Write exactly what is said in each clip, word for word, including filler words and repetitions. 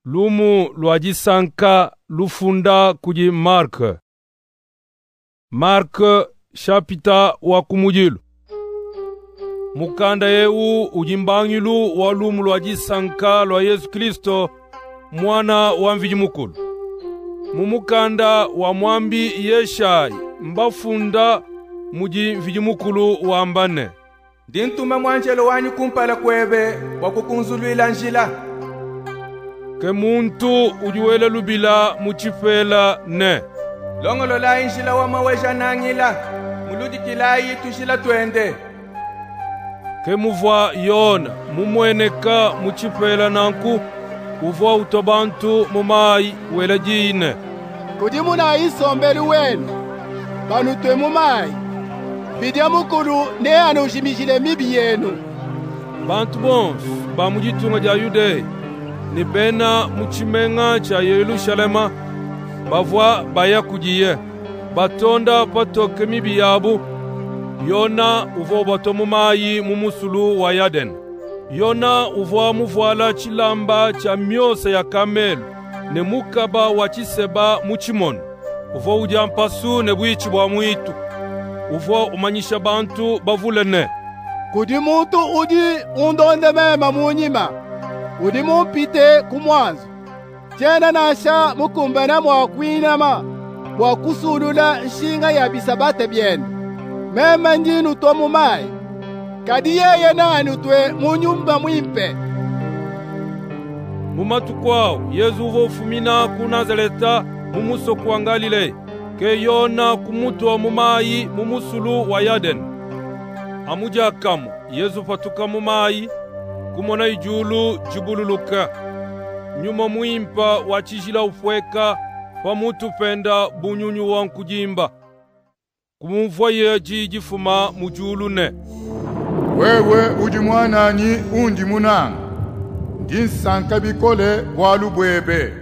Lumu lwajisanka lufunda kuji Mark. Mark chapita wa kumujilu. Mukanda yeu ujimbangilu wa lumu lwajisanka lwa Yesu Kristo mwana wa mvijimukulu. Mumukanda wa mwambi Yeshai mbafunda muji mvijimukulu wa mbane. Dintuma mwanjelo wanyu kumpala kwebe wakukunzulwila njila. Ke muntu ujuwele lubila muchifela ne. Longolo la injila wa maweja nangila. Muludi kilayi tushila twende. Ke muvwa yona mumweneka muchifela nanku uvwa utobantu mumai wela jine. Kudi muna isombeli wenu banu twe mumai bidia mukulu ne anujimijile mibi yenu. Bantu bonsu ba mujitunga ja Yude ni bena muchimenga cha Yerusalema bavwa baya kujiye batonda patoke mibi yabu. Yona uvo batomu mayi mumusulu wa Yaden. Yona uvo muvwala chilamba cha myose ya kamelu ne mukaba wa chiseba muchimonu. Uvo uja mpasu ne bwichi bwa mwitu. Uvo umanyisha bantu bavulene. Kudi muntu udi undonde mema munyima udi mumpite kumwanzo tena nasha mukumbana mwa kwinama mwa kusulula nshinga ya bisabate byenu mema njinu to mumai kadi yeye nani twe munyumba mwimpe. Mumatu kwao Yesu uvo ufumina ku Nazareta mumuso kwa Galile ke Yona kumutu wa mumayi mumusulu wa Yaden. Amuja kamu Yesu patuka mumayi kumona ijulu jibululuka nyuma muimpa wachijila ufweka pa mutu penda bunyunyu wa nkujimba kumumvwa yeji jifuma mujulu ne. Wewe uji mwanani undi munanga ndinsanka bikole bwalu bwebe.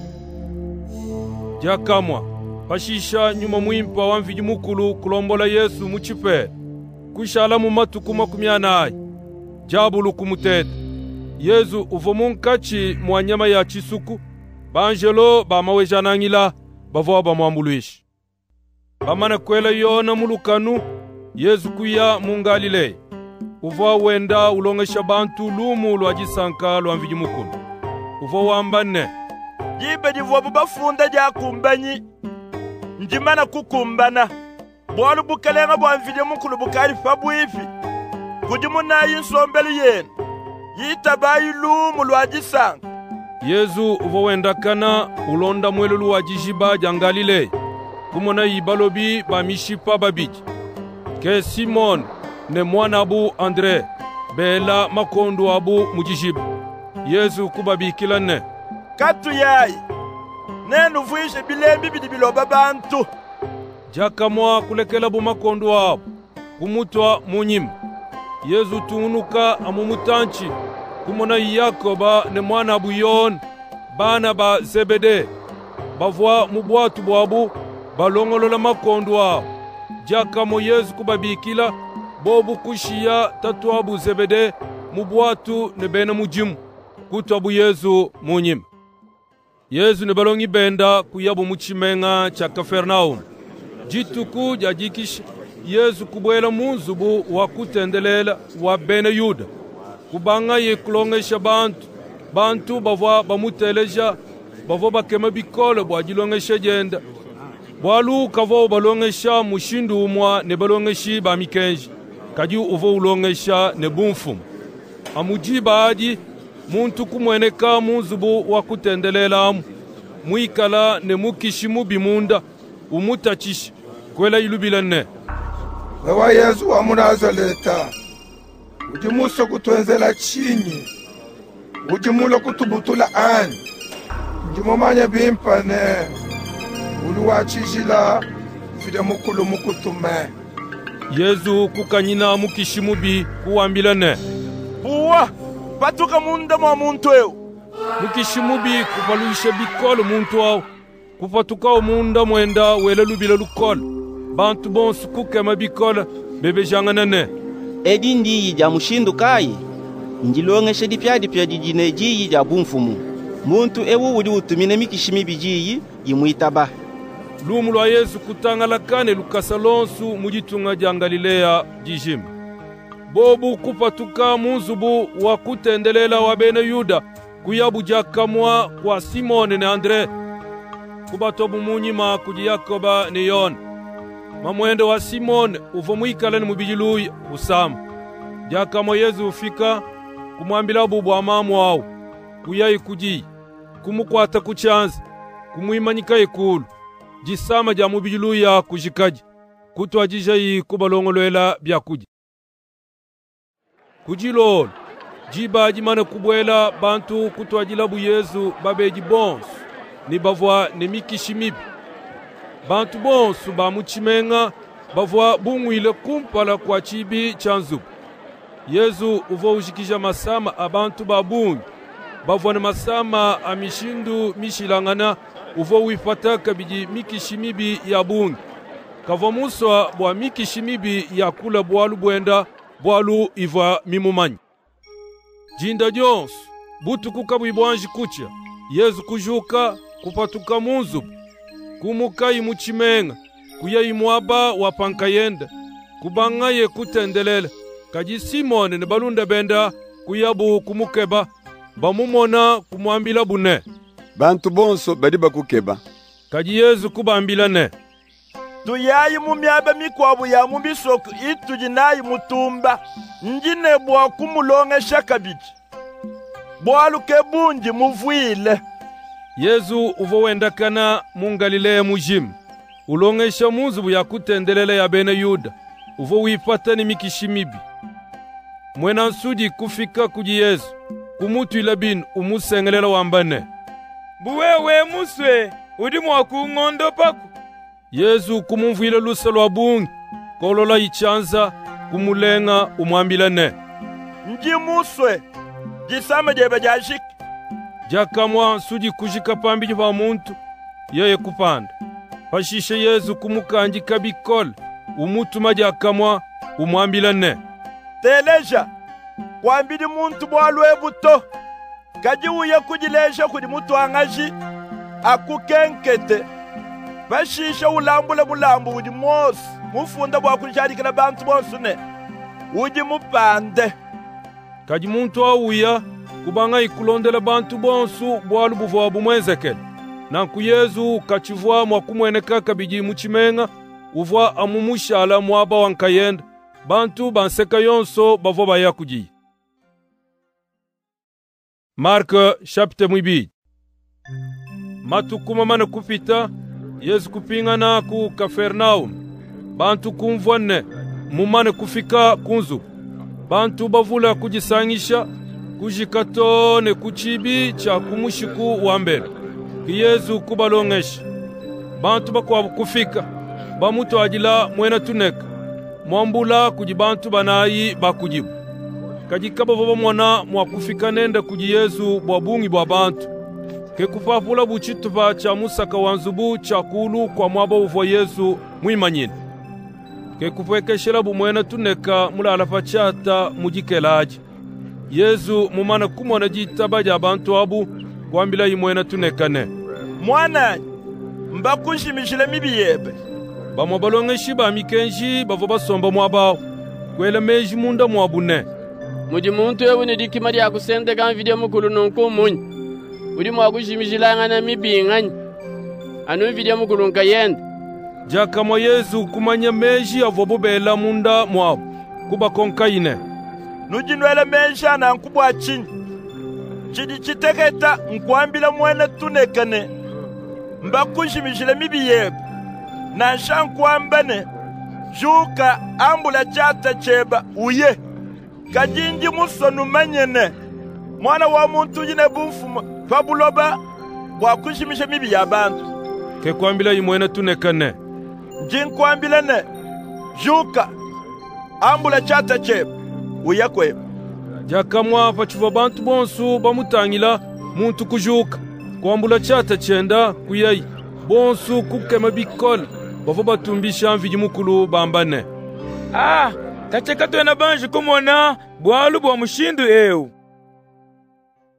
Jakamwa pashisha nyuma muimpa wa mvijimukulu kulombola Yesu muchipe kushala mu matuku makumi anayi jabulu kumuteta. Yesu uvo munkachi mwanyama ya chisuku banjelo bamaweja nangila bavwa bamwambuluishi. Bamana kwela Yona mulukanu Yesu kuya mungalile uvo wenda ulongesha bantu lumu lwajisanka lwa mvijimukulu. Uvo wambane jibe jivuwa bubafunda ja kumbanyi njimana kukumbana bwalu bukalenga bwa mvijimukulu bukari fabwifi kujimuna yinsombeli yenu yitabayi lumu lwajisanka. Yesu uvo wenda kana ulonda mwelu wajijiba jangalile kumona yibalobi bamishipa babiji ke Simon ne mwana abu Andre bela makondu abu mujijiba. Yesu kubabikila ne katu yayi nenu vuishe bilembi bidi biloba bantu. Jakamwa kulekela bu makondu abu kumutwa munyima. Yesu tunuka amumutanchi kumona Yakoba ne mwana abu Yon bana ba Zebede bavwa mubwatu bwabu balongolola makondu abu. Jakamo Yesu kubabikila bobu kushiya tatu abu Zebede mubwatu ne bena mujimu kutwabu Yesu munyima. Yesu ne balongi benda kuyabu muchimenga cha Kafernaum. Jituku jajikisha Yesu kubwela munzubu wa kutendelela wa bene Yuda kubanga ye kulongesha bantu bantu bavwa bamuteleja bavwa bakema bikole bwa jilongesha jenda bwalu kavo balongesha mushindu umwa ne balongeshi ba mikenji kaji uvo ulongesha ne bumfumu. Amujiba aji muntu kumweneka munzubu wa kutendelela muikala ne mukishimu bimunda umutachisha kwela ilubila ne. Wewa Yesu wa Munazareta ujimuso kutwenzela chini ujimulo kutubutula ani njimomanya bimpane uluwachijila fide mukulu mukutume. Yesu kukanyina mukishimu bi kuwambila ne buwa patuka munda mwa muntu eu mukishimu bi kuvaluisha bikolo muntu au kupatuka umunda mwenda wele lubila lukolo bantu bonsu kukema bikolo bebe jangana ne. Edi ndiyi ja mushindu kayi njilongeshe dipya dipya dijine jiyi ja bumfumu muntu ewu udi utumine mikishimi bijiyi yimwitaba. Lumu lwa Yesu kutangala kane lukasa lonsu mujitunga ja Galilea jijima. Bobu kupatuka munzubu wa kutendelela wa bene Yuda kuyabu jakamwa kwa Simone ne Andre. Kubatobu munyima kuji Yakoba ne Yona. Mamwende wa Simone uvo mwikala ni mubijiluya usamu. Jakamwa Yesu ufika kumwambila bubu amamu wao. Kuyayi kuji, kumukwata kuchanzi, kumwimanyika ikulu. Jisama ja mubijiluya kujikaji. Kutu ajijayi kubalongolwela bya kuji. Kujilolo, jiba jimane kubwela bantu kutu ajilabu Yesu babeji bonsu, ni bavwa ne mikishimibi. Bantu bonsu ba muchimenga bavwa bungwile kumpala kwa chibi chanzubu. Yesu uvo ujikija masama abantu babungi, bavwa ne masama amishindu mishilangana uvo uifataka biji mikishimibi ya bungi. Kava muswa bwa mikishimibi ya kula bwalu bwenda bwalu iva mimumanyi. Jinda jonsu, butu kukabu ibwanji kucha, Yesu kujuka kupatuka munzubu, kumuka imuchimenga, kuya imuaba wapankayenda, kubangaye kutendelela, kaji Simone ne balunda benda kuyabu kumukeba, bamumona kumwambila bune. Bantu bonso badi bakukeba. Kaji Yesu kubambila ne. Tuyayi mumyaba mikwabu ya mubisoku itujinayi mutumba, njine bwa kumulonge shakabiki. Bwaluke bunji muvwile. Yesu uvo wendakana mungalilea mujimu. Ulongesha munzubu ya kutendelele ya bene Yuda. Uvo wifata ni mikishimibi. Mwena nsudi kufika kuji Yesu. Kumutu ilabini umusengelela wambane. Buwewe muswe, udi mwaku ngondo paku. Yesu kumumvile lusa lwa bungi. Kolola ichanza kumulenga umwambila ne. Nji muswe, jisame jebe jashiki. Jakamwa nsudi kujika pambiji wa muntu, yeye kupanda. Pashishe Yesu kumukanji kabikole, umutuma jakamwa umwambila ne. Teleja, kwambidi muntu bwalwe buto, kaji uye kujilesha kudi mutu angaji, akukenkete. Pashisha ulambule mulambu udi mosi, mufunda bwa kushadikina bantu bonsune, udi mupande. Kaji muntu awuya, kubanga ikulondela bantu bonsu bwalu buva bumwenzekele. Nanku Yesu kachivwa mwakumweneka kabiji muchimenga, uvwa amumushala mwaba wankayenda, bantu banseka yonso bavo baya kuji. Marka chapte mwibiji. Matukuma mane kupita, Yesu kupingana ku Kafernaum. Bantu kumvwane, mumane kufika kunzu. Bantu bavula kujisangisha, kujikatone kuchibi cha kumushiku wambele. Ki Yesu kubalongesha. Bantu bakwa kufika, bamuto ajila mwena tuneka. Mwambula kujibantu banayi bakujibu. Kajikaba baba mwana mwakufika nenda kuji Yesu bwabungi bwa bantu. Ke kupapula buchituva cha musaka wanzubu cha kulu kwa mwaba uvo Yesu mwimanyini. Ke kupwekeshela bumwena tuneka mula alafachata mujikelaji. Yesu mumana kumona jitaba ja bantu abu kwambila imwena tunekane. Mwana, mbakushimishile mibiyebe. Bamwa balongeshi ba mikenji bavo basomba mwabao. Kwele meji munda mwabune. Muji muntu ewu ni dikima dia kusende kan video mukulu nunku munyi. Udi mwakushimishila ngana mibinganyi. Anu video mukulu nkayende. Jaka mwa Yesu kumanya meji avobobela munda mwabu. Kuba konkaine. Nujinwele meji ana nkubwa chini. Chidi chiteketa nkwambila mwene tunekane. Mbakushimishile mibiyebe. Na shankwambane. Juka ambula chata cheba uye. Kajinji musonu manyene. Mwana wa muntu jine bumfuma. Fabuloba wakushimishe mibi ya bantu. Ke kwambila imwena tunekane. Jin kwambila ne. Juka ambula chata cheba uye kwe. Jakamwa pachuva bantu bonsu bamutangila muntu kujuka. Kwambula chata chenda kuyayi. Bonsu kukema bikola. Bavo batumbisha mviji mukulu bambane. Ah, tacheka tuena banji kumona bwalu bwa mushindu ewu.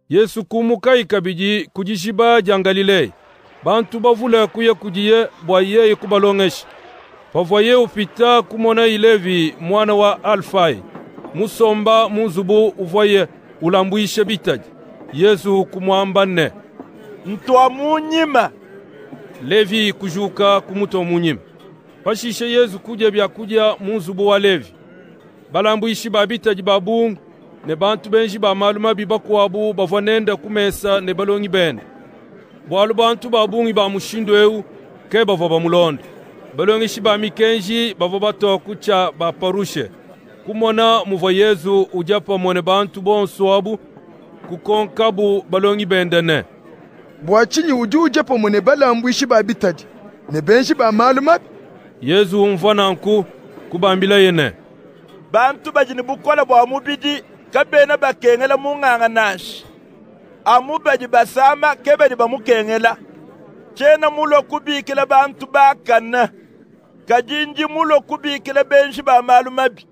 Yesu kumuka ikabiji kujishiba ja Galilei. Bantu bavula kuye kujiye bwa yeye kubalongeshi. Pavoye upita kumona Ilevi mwana wa Alfai. Musomba muzubu uvoye ulambuishe bitaji. Yesu kumwamba ne. Mtwa munyima. Levi kujuka kumuto munyima. Pashishe Yesu kuja bya kuja muzubu wa Levi. Balambuishi babitaji babungu. Ne bantu benji ba maluma bibakuabu bavonenda kumesa ne balongi bende. Bwalu bantu babungi ba mushindo eu ke bavo bamulonda. Balongi shiba mikenji bavo batoku cha baparushe. Kumona muvo Yesu ujapa mone bantu bonso abu kukonkabu balongi bende ne. Bwachinyi uju ujapa mone balambuishi babitaji ne benji ba maluma. Yesu mvana nku kubambila yene. Bantu bajini bukola bwa mubidi kabena bakengela munganga nashi. Amubaji basama kebedi bamukengela. Chena mulo kubikila bantu bakana. Kajinji mulo kubikila benshi ba malumabi.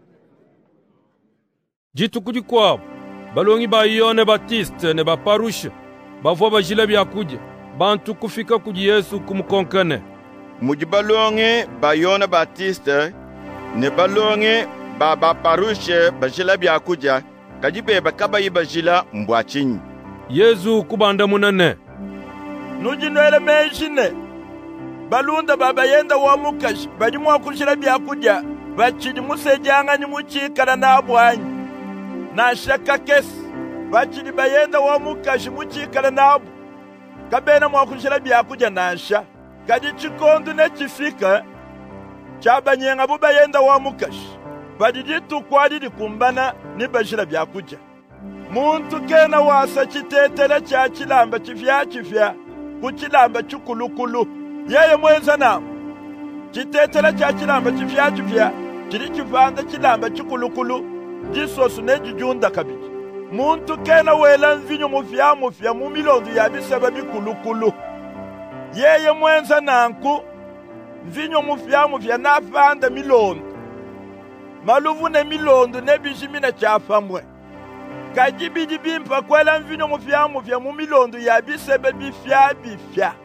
Jitu kujikwabo. Balongi ba Yone Batiste ne ba Parushe. Bavo bajila bya kuja. Bantu kufika kuji Yesu kumukonkane. Mujibalongi ba Yone Batiste ne balongi ba ba Parushe bajila bya kuja. Kajibe bakaba yibajila mbwachinyi. Yesu kubanda munane. Nujinwele menshine. Balunda baba yenda wa mukashi. Bajimwa kushira bya kuja. Bachidi musejanga ni muchikana na abwanyi. Na shaka kesi. Bachidi bayenda wa mukashi muchikana na abu. Kabena mwa kushira bya kuja nasha. Kadi chikondu ne chifika. Chaba nyenga buba yenda wa mukashi. Badiditu kwa didi kumbana ni bashira bya kuja. Muntu kena wasa chitetele cha chilamba chifya chifya kuchilamba chukulukulu yeye mwenza na chitetele cha chilamba chifya chifya chili chivanda chilamba chukulukulu jisosu ne jujunda kabiji. Muntu kena wela mvinyo mufya mufya mu milondo ya bisaba bikulukulu yeye mwenza nanku mvinyo mufya mufya nafanda milondo maluvu ne milondo ne bijimina chafamwe. Kajibidi bimpa kwela mvinyo mufya mufya mu milondo ya bisebe bifya bifya.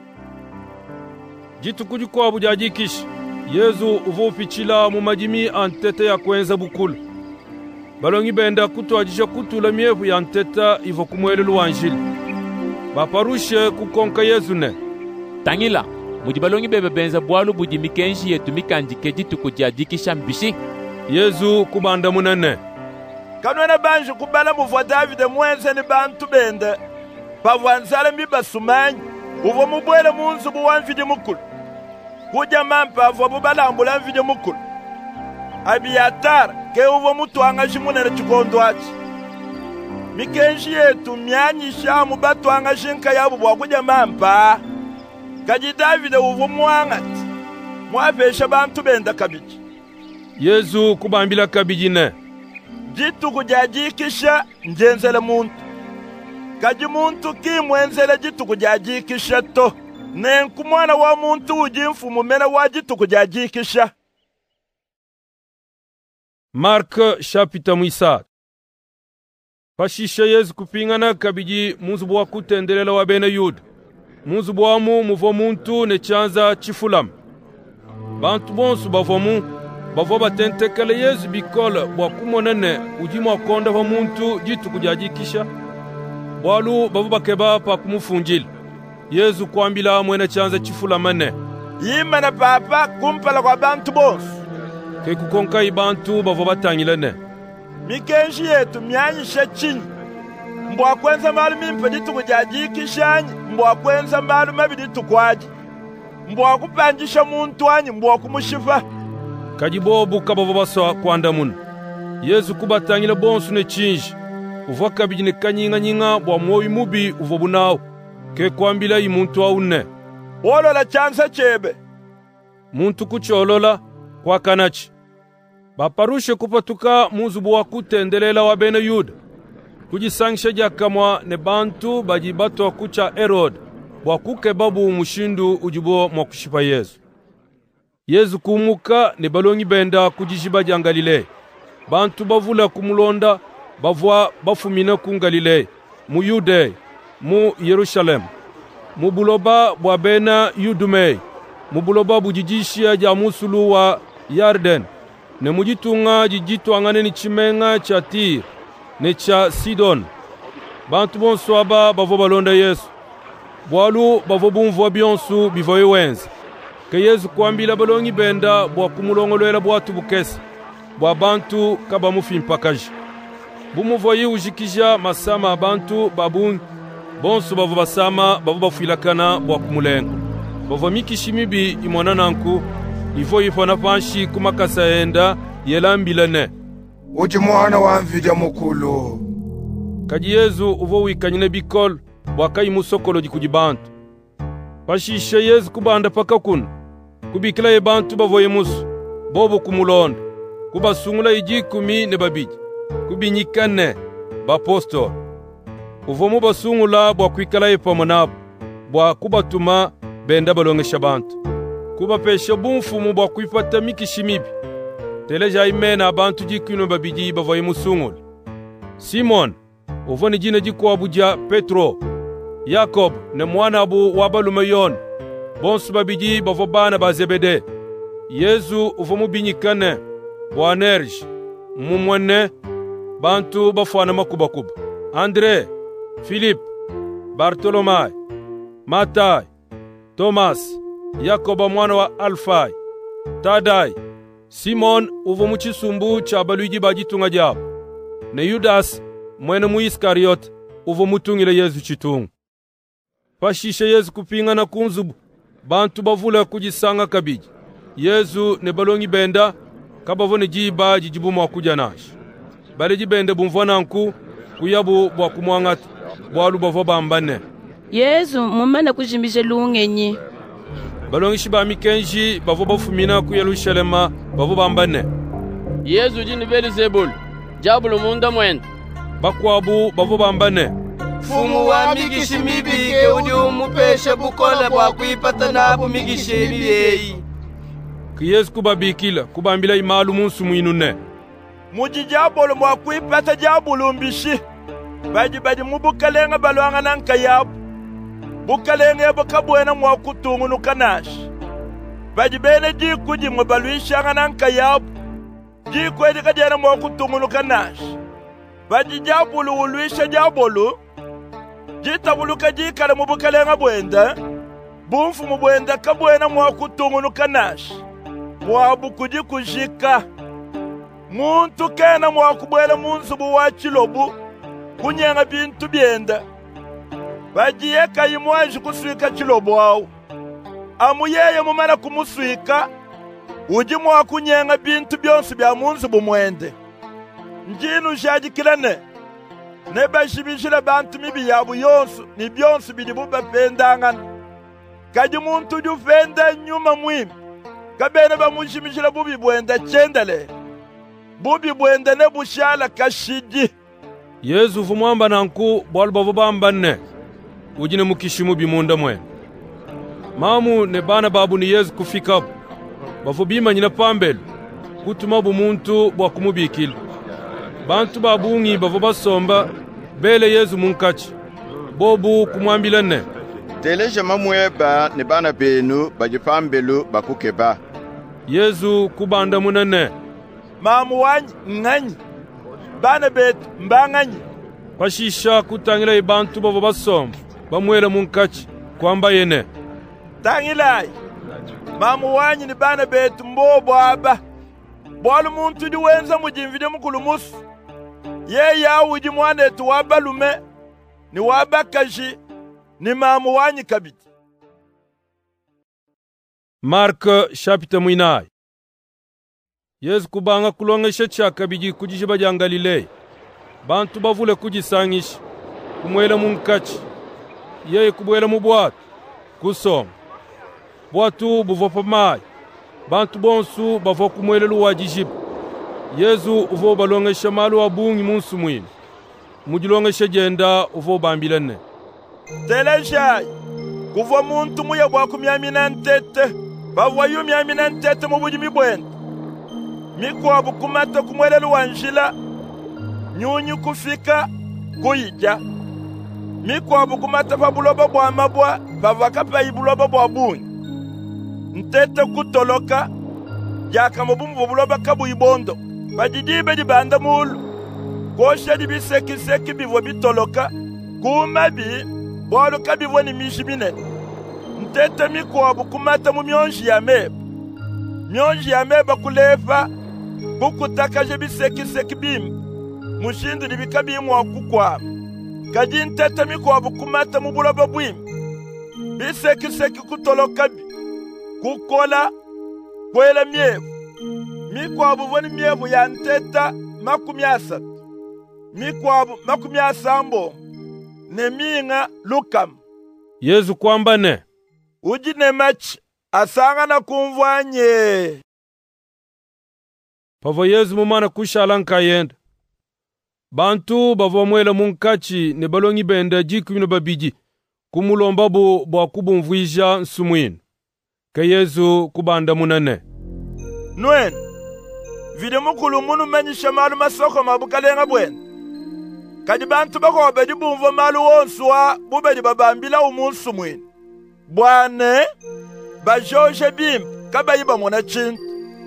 Jitu kujikwabu jajikishi. Yesu uvupichila mu majimi antete ya kwenza bukulu. Balongi benda kutuajisha kutula mievu ya anteta ivo kumwelelu wanjili. Baparushe kukonka Yesu ne. Tangila, muji balongi bebe benza bwalu buji mikenshi yetu mikanjike jitu kujajikisha mbishi. Yesu kubanda munane. Kanwena banju kubala muvwa Davide mwenze ni bantu bende. Pavwanzale miba sumanyi. Uvo mubwele munzubu wa mvidi mukulu. Kuja mampa avwa bubalambula mvidi mukulu. Abiyatara ke uvo mutuanga jimunene chikondo achi. Mikenshi yetu myanyi shamu batuanga shinka yabu bwa kuja mampa. Kaji Davide uvo muangati. Mwavesha bantu bende kabiji. Yesu kubambila kabiji ne. Jitu kujajikisha njenzele muntu. Kaji muntu ki mwenzele jitu kujajikisha to. Nenku mwana wa muntu ujimfu mumena wa jitu kujajikisha. Mark chapita mwisa. Pashisha Yesu kupingana kabiji muzubu wa kutendelela wa bene Yuda. Muzubu wa mu muvo muntu ne chanza chifulamu. Bantu bonsu bavomu. Bavo batentekele Yesu bikola bwa kumonene ujimu wakonda wa muntu jitu kujajikisha. Bwalu bavo bakeba pa kumufunjili. Yesu kuambila mwene chanza chifula mane. Yima na papa kumpala kwa bantu bonsu. Ke kukonka ibantu bavo batangilene. Mikenshi yetu myanyisha chini. Mbwa kwenza malu mimpe jitu kujajikisha anyi. Mbwa kwenza malu mabi jitu kwaji. Mbwa kupanjisha muntu anyi. Mbwa kumushifa. Kajibobu kabavo baswa kwanda munu. Yesu kubatangile bonsu ne chinji. Uva kabiji ne kanyinga nyinga bwa moyi mubi uvo bunao. Ke kwambila yi muntu wa une. Olola chansa chebe. Muntu kucholola kwa kanachi. Baparushe kupatuka muzubu wa kutendelela wa bene Yuda. Kujisangisha jakamwa ne bantu bajibato kucha Herod. Bwa kuke babu mushindu ujibo mwakushipa Yesu. Yesu kumuka ne balongi benda kujishiba ja Galilei. Bantu bavula kumulonda bavwa bafumina ku Galilei. mu Yude, mu Yerusalem, mu buloba bwa bena Yudume, mu buloba bujijishia ja musulu wa Yarden, ne mujitunga jijitwangane ni chimenga cha Tir, ne cha Sidon. Bantu bonso aba bavo balonda Yesu. Bwalu bavo bumvwa byonsu bivoye wenzi. Ke Yesu kwambila balongi benda bwa kumulongolwela bwatu bukesi. Bwa bantu kaba mufimpakaji. Bumuvoyi ujikija masama abantu babun. Bonso bavo basama bavo bafuilakana bwa kumulenga. Bavo mikishimibi imwanananku. Ifo ifona panshi kumakasa enda yelambilane. Uji mwana wa mvija mukulu. Kaji Yesu uvo wikanyine bikol wakayi musokolo jikujibantu. Pashisha Yesu kubanda paka kuno. Kubikila ye bantu bavoye musu. Bobo kumulonda. Kubasungula ijikumi ne babiji. Kubinyikane bapostol. Uvo mu basungula bwa kwikala ye pamonabo. Bwa kubatuma benda balongesha bantu. Kuba pesha bumfumu bwa kuipata mikishimibi. Teleja imena abantu jikino babiji bavoye musungula. Simon uvo ni jina jikuwa buja Petro, Yakob ne mwana abu wabalume yon, bonsu babiji bavo bana ba Zebede. Yesu uvo mubinyikane, Boanerj, mumwene, bantu bafwana makuba kuba. Andre, Philip, Bartolomai, Matai, Thomas, Yakoba mwana wa Alfai, Tadai, Simon uvo muchisumbu cha baluiji bajitunga jabo, ne Yudas, mwene mu Iskariot uvo mutungile Yesu chitungu. Pashisha Yesu kupinga na kunzubu, bantu bavula kujisanga kabiji. Yesu ne balongi benda, kabavo ne jiba jijibu mwa kuja nashi. Bale jibende bumvwana nku, kuyabu bwa kumwangata, bwalu bavo bambane. Yesu mumana kujimbije lungenyi. Balongi shiba mikenji, bavo bafumina ku Yerusalema, bavo bambane. Yesu jini Belzebul, jabulu munda mwenda. Bakwabu bavo bambane. Fumu wa migishi mibike udi umupeshe bukola bwa kuipata nabu migishi mibeyi. Ki Yesu kubabikila, kubambila imalu munsu mwinune. Muji jabulu mwa kuipata jabulu mbishi. Baji baji mubukalenga balwanga nanka yabu. Bukalenga yabu kabuena mwa kutungu nukanashi. Baji bene jiku jimwe baluishanga nanka yabu. Jiku edika jena mwa kutungu nukanashi. Baji jabulu uluisha jabulu. Jita buluka jikale mubukalenga bwenda. Bumfu mubwenda kabwena mwa kutungu nukanashi. Mwabu kujikujika. Muntu kena mwa kubwela munsubu wa chilobu. Kunyenga bintu byenda. Baji yeka imwaji kusuika chilobu wao. Amuyeye mumana kumusuika. Uji mwa kunyenga bintu byonsu bya munsubu mwende. Njinu jadikilane. Neba shibishile bantu mibi yabu yonsu. Ni byonsu bidibuba pendangan. Kaji muntu jufenda nyuma mwimi. Kabene ba mushimishile bubi bwenda chendale. Bubi bwenda ne bushala kashiji. Yesu vumwamba nanku bwalu bavo bambane. Ujine mukishimu bimunda mwe. Mamu ne bana babu ni Yesu kufikabu. Bavo bima nyina pambelu. Kutuma bumuntu bwa kumubikila. Bantu babungi bavo basomba bele Yesu munkachi. Bobu kumwambilane. Teleje mamweba ne bana benu bajipambelu bakukeba. Yesu kubanda munane. Mamu wanyi nganyi. Bana bet mbanganyi. Pashisha kutangila ibantu bavo basomba. Bamwela munkachi kwamba yene. Tangilai. Mamu wanyi ni bana bet mbobo aba. Bwalu muntu di wenza mujimvide mukulumusu. Ye ya uji mwane tu wabalume. Ni wabakaji. Ni mamu wanyi kabiti. Mark chapitre mwinai. Yesu kubanga kulongesha chaka biji kujishiba ja Galilei. Bantu bavule kujisangisha. Kumwela munkachi. Yeye kubwela mubwatu. Kusoma. Bwatu buvopa mai. Bantu bonsu bavo kumwele luwa jijibu. Yesu uvo balongesha malu wabungi munsu mwini. Mujilongesha jenda uvo bambilane. Telejai. Kuvo muntu muya bwa kumyamina ntete. Bavwa yu myamina ntete mubuji mibwenda. Mikwa bukumata kumwele luwa njila. Nyunyu kufika kuyija. mikwabu kumata fa buloba bwa mabwa bavaka pa ibuloba bwa bunyi ntete kutoloka jaka mubumbu buloba kabu ibondo bajidibe dibanda mulu kosha dibiseki seki bivo bitoloka kumabi bolu kabivo ni mishimine ntete mikwabu kumata mu myonji ya meba myonji ya meba kulefa bukutaka je biseki seki bim mushindu dibikabi mwa kukwa kadi ntete mikwabu kumata mu buloba bwim biseki seki kutoloka bi kukola kwela myevu mikwabu voni myevu ya nteta makumi asatu mikwabu makumi asambo ne minga lukam Yesu kwamba ne uji ne machi asanga na kumvwanye pavo Yesu mumana kushalanka yenda bantu bavomwela munkachi ne balongi bende jikumi babiji kumulomba bu bwa kubumvwisha nsumwini ka Yesu kubanda munane nwen vide mukulu munu menyisha malu masoko mabukalenga bwene kadi bantu bako bedi bumvo malu wonswa bubedi babambila umunsu mwini bwane bajoje bim kabayiba mona chintu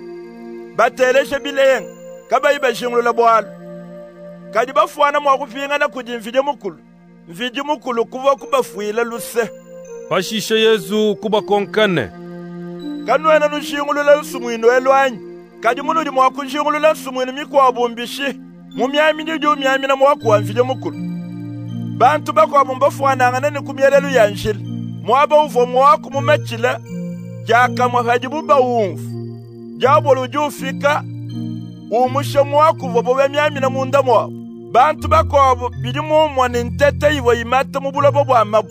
bateleshe bilenga kabayiba shingulula bwalu kadi bafuana mwa kufinga na kudi mvide mukulu mvide mukulu kuva kubafuila luse pashishe Yesu kuba konkane kanwena nushingulula nsumwino elwanyi kadi munu di mwa kunshingulula nsumwino mikwa bumbishi mumyami ndi jo myami na mwa kuwa mvide mukulu bantu bakwa bumbafuana ngana ni kumyelelu yanjili mwaba uvo mwaku mumechile jaka mwafadi buba umfu jabolo ujufika umushe mwaku vobobe myami na munda mwa bantu bakwa bidi mumwa ni ntete ivo imata mubulobo bwa mabu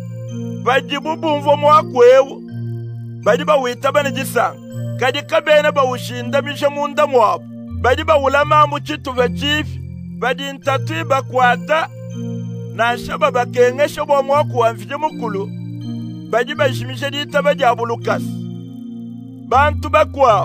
badi bubu mvo mwaku ewu badi ba wita bane jisanga kadi kabene ba ushinda mishe munda mwabu badi ba ulama mu chituve chifi badi ntatu bakwata na shaba bakengesho bwa mwaku wa mvide mukulu badi bashimishe dita badi abulukas bantu bakwa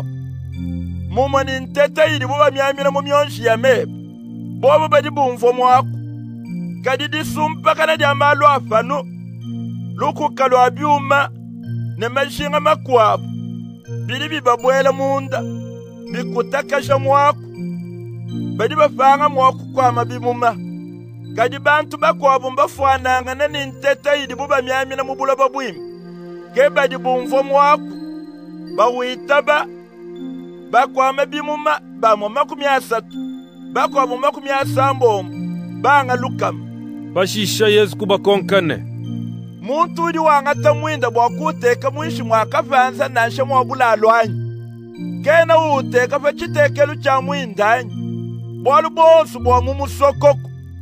mumwa ni ntete ili buba myamina mu myonshi ya mebe bobo badi bumvo mwaku kadi disumpa kana dia malu afanu luku kalu abyuma ne mashinga makwabu bili bibabwela munda bikutakasha mwaku badi bafanga mwaku kwa mabimuma kadi bantu bakwabu mbafuananga ne ninteta idi buba myamina mu buloba bwimi ke badi bumvo mwaku bawitaba bakwa mabimuma bamwa makumi asatu bakwabu makumi asambo banga lukam pashisha Yesu kuba konkane muntu uli wangata mwinda bwa kuteka mwishi mwakafanza nanshe mwabulalwanyi kena uteka fa chitekelu cha mwindanyi bwalu bonsu bwa mumusokoko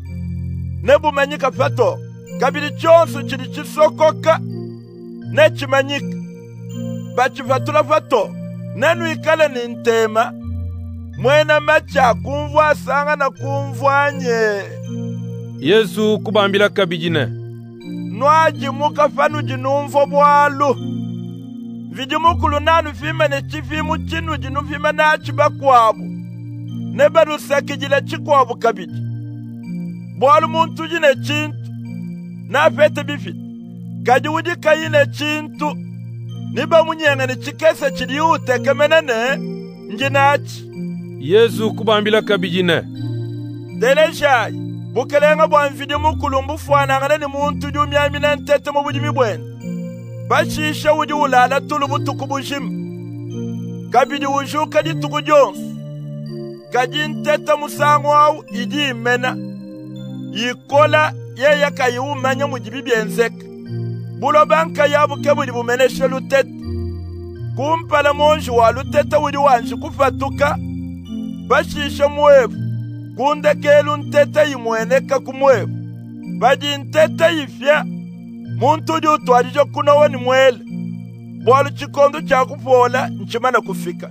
nebumanyika fato kabili chonsu chili chisokoka nechimanyika bachifatula fato nenu ikale ni ntema mwena macha kumvwa asanga na kumvwanye Yesu kubambila kabijine nwaji muka fanu jinumvo bwalu vijimukulu nanu fime ne chifimu chinu jinu fime na chibakwabu nebaru sakijile chikwabu kabiji bwalu muntu jine chintu na fete bifit kaji wudi kayine chintu niba munyenga ni chikese chidi uteke menene njinachi Yesu kubambila kabijine deleshayi bukelenga bwa mvidi mukulu mbufuananga ni muntu ju myami na ntete mu budimi bwene bashisha wudi ulala tulu butuku bujimu kabidi ujuka di tuku jonsu kadi ntete musangu au idi imena yikola yeye kayiumanya mu jibi byenzeka bulobanka yabu kebudi bumeneshe lutete kumpala monji wa lutete wudi wanji kufatuka bashisha mwevu kundekelu ntete imweneka kumwevu badi ntete ifya muntu di utwalijo kunowe ni mwele bwalu chikondo cha kupola nchimana kufika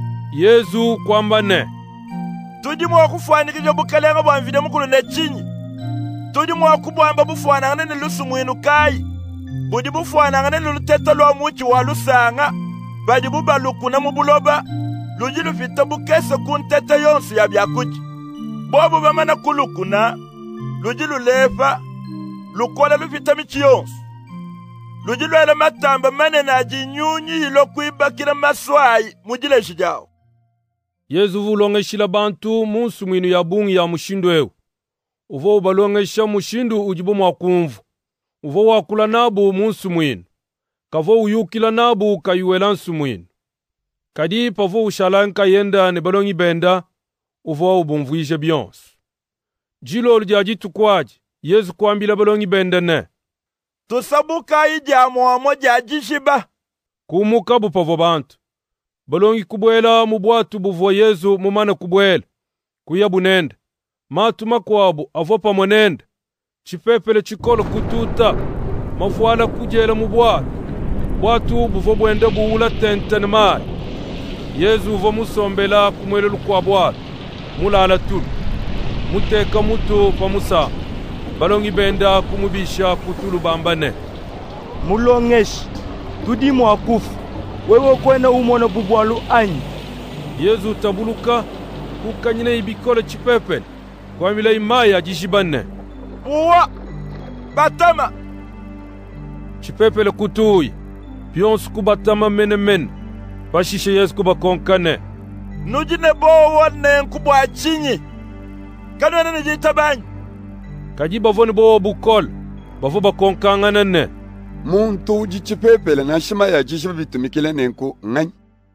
Yesu kwamba ne tudi mwa kufuanikijo bukalenga bwa mvide mukulu ne chinyi tudi mwa kubwamba bufuananga ne lusu mwinu kai budi bufuananga ne lutete lwa muchi wa lusanga badi bubalukuna mu buloba lujilu fita bukese kuntete yonsu ya byakuji bobo bamana kulukuna lujilu lefa lukola lufita michiyonso lujilwela matamba manene ajinyunyi hilo kuibakila maswai mujileshi jao. Yesu vulongeshila bantu munsu mwinu ya bungi ya mushindu ewu. Uvo ubalongesha mushindu ujibu mwakumvu. Uvo wakula nabu munsu mwinu. Kavo uyukila nabu kayuela nsu mwinu. Kadi pavo ushalanka yenda ne balongi benda. Uvo ubumvuishe bionsu. Jilo lujajitu kwaji. Yesu kuambila balongi benda ne. Tusabuka ija mwamo jajishiba. Kumuka bupavo bantu. Balongi kubwela mubwatu buvo Yesu mumana kubwela. Kuya bunende. Matu makwabu avopa mwenende. Chipepele chikolo kututa. Mafuala kujela mubwatu. Bwatu buvo bwende buula tentene mali. Yesu uvo musombela kumwele lukwa bwatu. Mulala tulu. Muteka mutu pa musa. Balongi benda kumubisha kutulu bambane. Mulongeshi. Tudi mwakufu. Wewe kwena umona bubwalu anyi. Yesu tabuluka kukanyine ibikole chipepele. Kwa mila imaya jishibane. Uwa! Batama! Chipepele kutui. Pionsu kubatama mene mene. Pashishe Yesu kubakonkane. Nujine bowa ne nkubwa chinyi. Kanu ene nijitabanyi. Kajiba voni bowa bukol. Bavo bakonkangane ne. Muntu uji chipepele na shima ya jishiba bitumikile nenku ngany.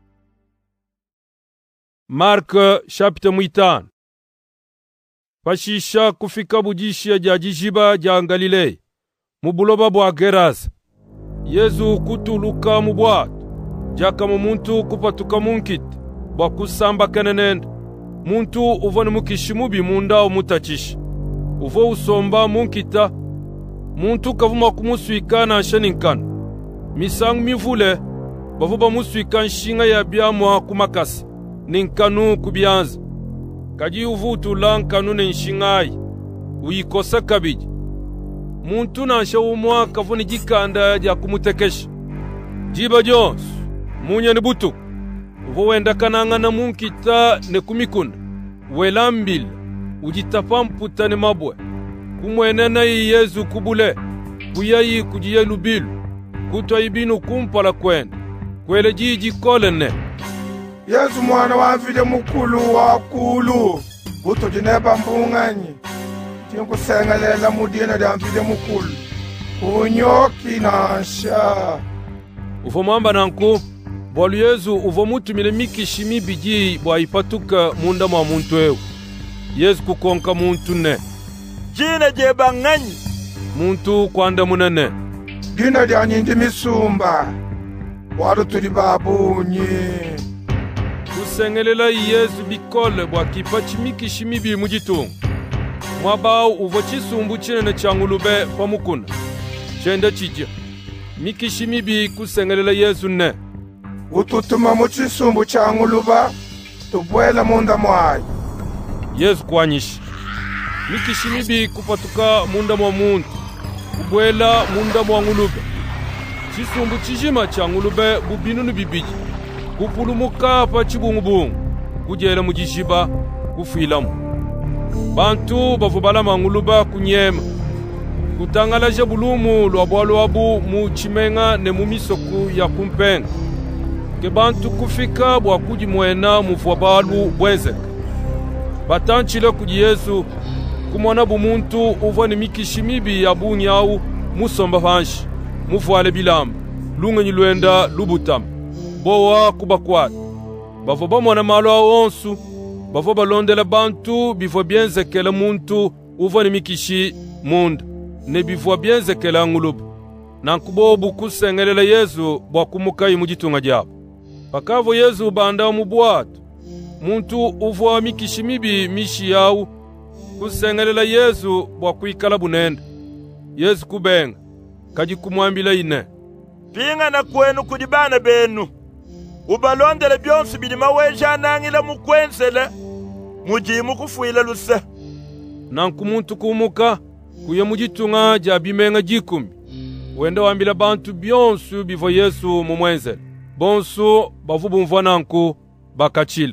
Mark chapitre mwitano. Pashisha kufika bujishia ja jishiba ja Galilei. Mubuloba bwa Gerasa. Yesu kutuluka mubwatu. Jaka mu muntu kupatuka munkit. Bwa kusamba kenenende. Muntu uvoni mukishimubi munda umutachishi. Uvo usomba munkita. Muntu kavuma kumuswika na sheninkana. Misangu mivule. Bavuba muswika nshinga ya biamwa kumakasi. Ninkanu kubianza. Kaji uvutu lankanu nenshingai. Uyikosa kabiji. Muntu nansha umwa kavuni jikanda ja kumutekesha. Jiba Jones. Munya ni butu. Uvo wenda kananga na munkita ne kumikunda. Welambil. Ujitapamputa ne mabwe. Kumwenena yi Yesu kubule. Kuyayi kujiye lubilu. Kutwa ibinu kumpala kwenda. Kwele jiji kolene. Yesu mwana wa mfide mukulu wa kulu. Buto jineba mbunganyi. Tinkusengelela mudina da mfide mukulu. Unyoki nansha. Ufo mwamba nanku. Bwalu Yesu uvo mutumile mikishimi biji bwa ipatuka munda mwa muntu ewu. Yesu kukonka muntu ne. Jina jeba nganyi. Muntu kwanda munene. Dina dia nyindi misumba. Wadu tuli babunyi. Kusengelela Yesu bikole bwa kipachi mikishimi bi mujitungu. Mwabao uvo chisumbu chinene changulube pamukuna. Chenda chijia. Mikishimi bi kusengelela Yesu ne. Ututuma muchisumbu changuluba. Tubwela munda mwai. Yesu kwanyisha. Mikishimi bi kupatuka munda mwa muntu. Kubwela munda mwa ngulube. Chisumbu chijima cha ngulube bubinu ni bibiji. Kupulumuka pa chibungubungu. Kujela mujishiba kufilamu. Bantu bavubala manguluba kunyema. Kutangalaje bulumu lwa bwalu wabu mu chimenga ne mumisoku ya kumpenga. Ke bantu kufika bwa kuji mwena mufwa balu bwezeka. Batanchile kuji Yesu kumona bumuntu uvani mikishimibi ya bunyau musomba fanshi. Mufwale bilamba. Lungenyi luenda lubutam. Bowa kubakwati. Bavo bamwana malo awonsu. Bavo balondela bantu bifo bienzekela muntu uvani mikishi munda. Ne bifo bienzekela ngulubu. Nankubobu kusengelela Yesu bwa kumukai mujitunga jabo. Pakavo Yesu banda mubwatu. Muntu uvwa mikishimibi mishi yau. Kusengelela Yesu bwa kuikala bunenda. Yesu kubenga. Kaji kumwambila ine. Pinga na kwenu kudibana benu. Ubalondele byonsi bilima weja nangila mukwenzele. Mujimu kufuila luse. Nanku muntu kumuka. Kuya mujitunga jabimenga jikumi. Wenda wambila bantu byonsu bivo Yesu mumwenzele. Bonsu bavubu mvwa nanku bakachile.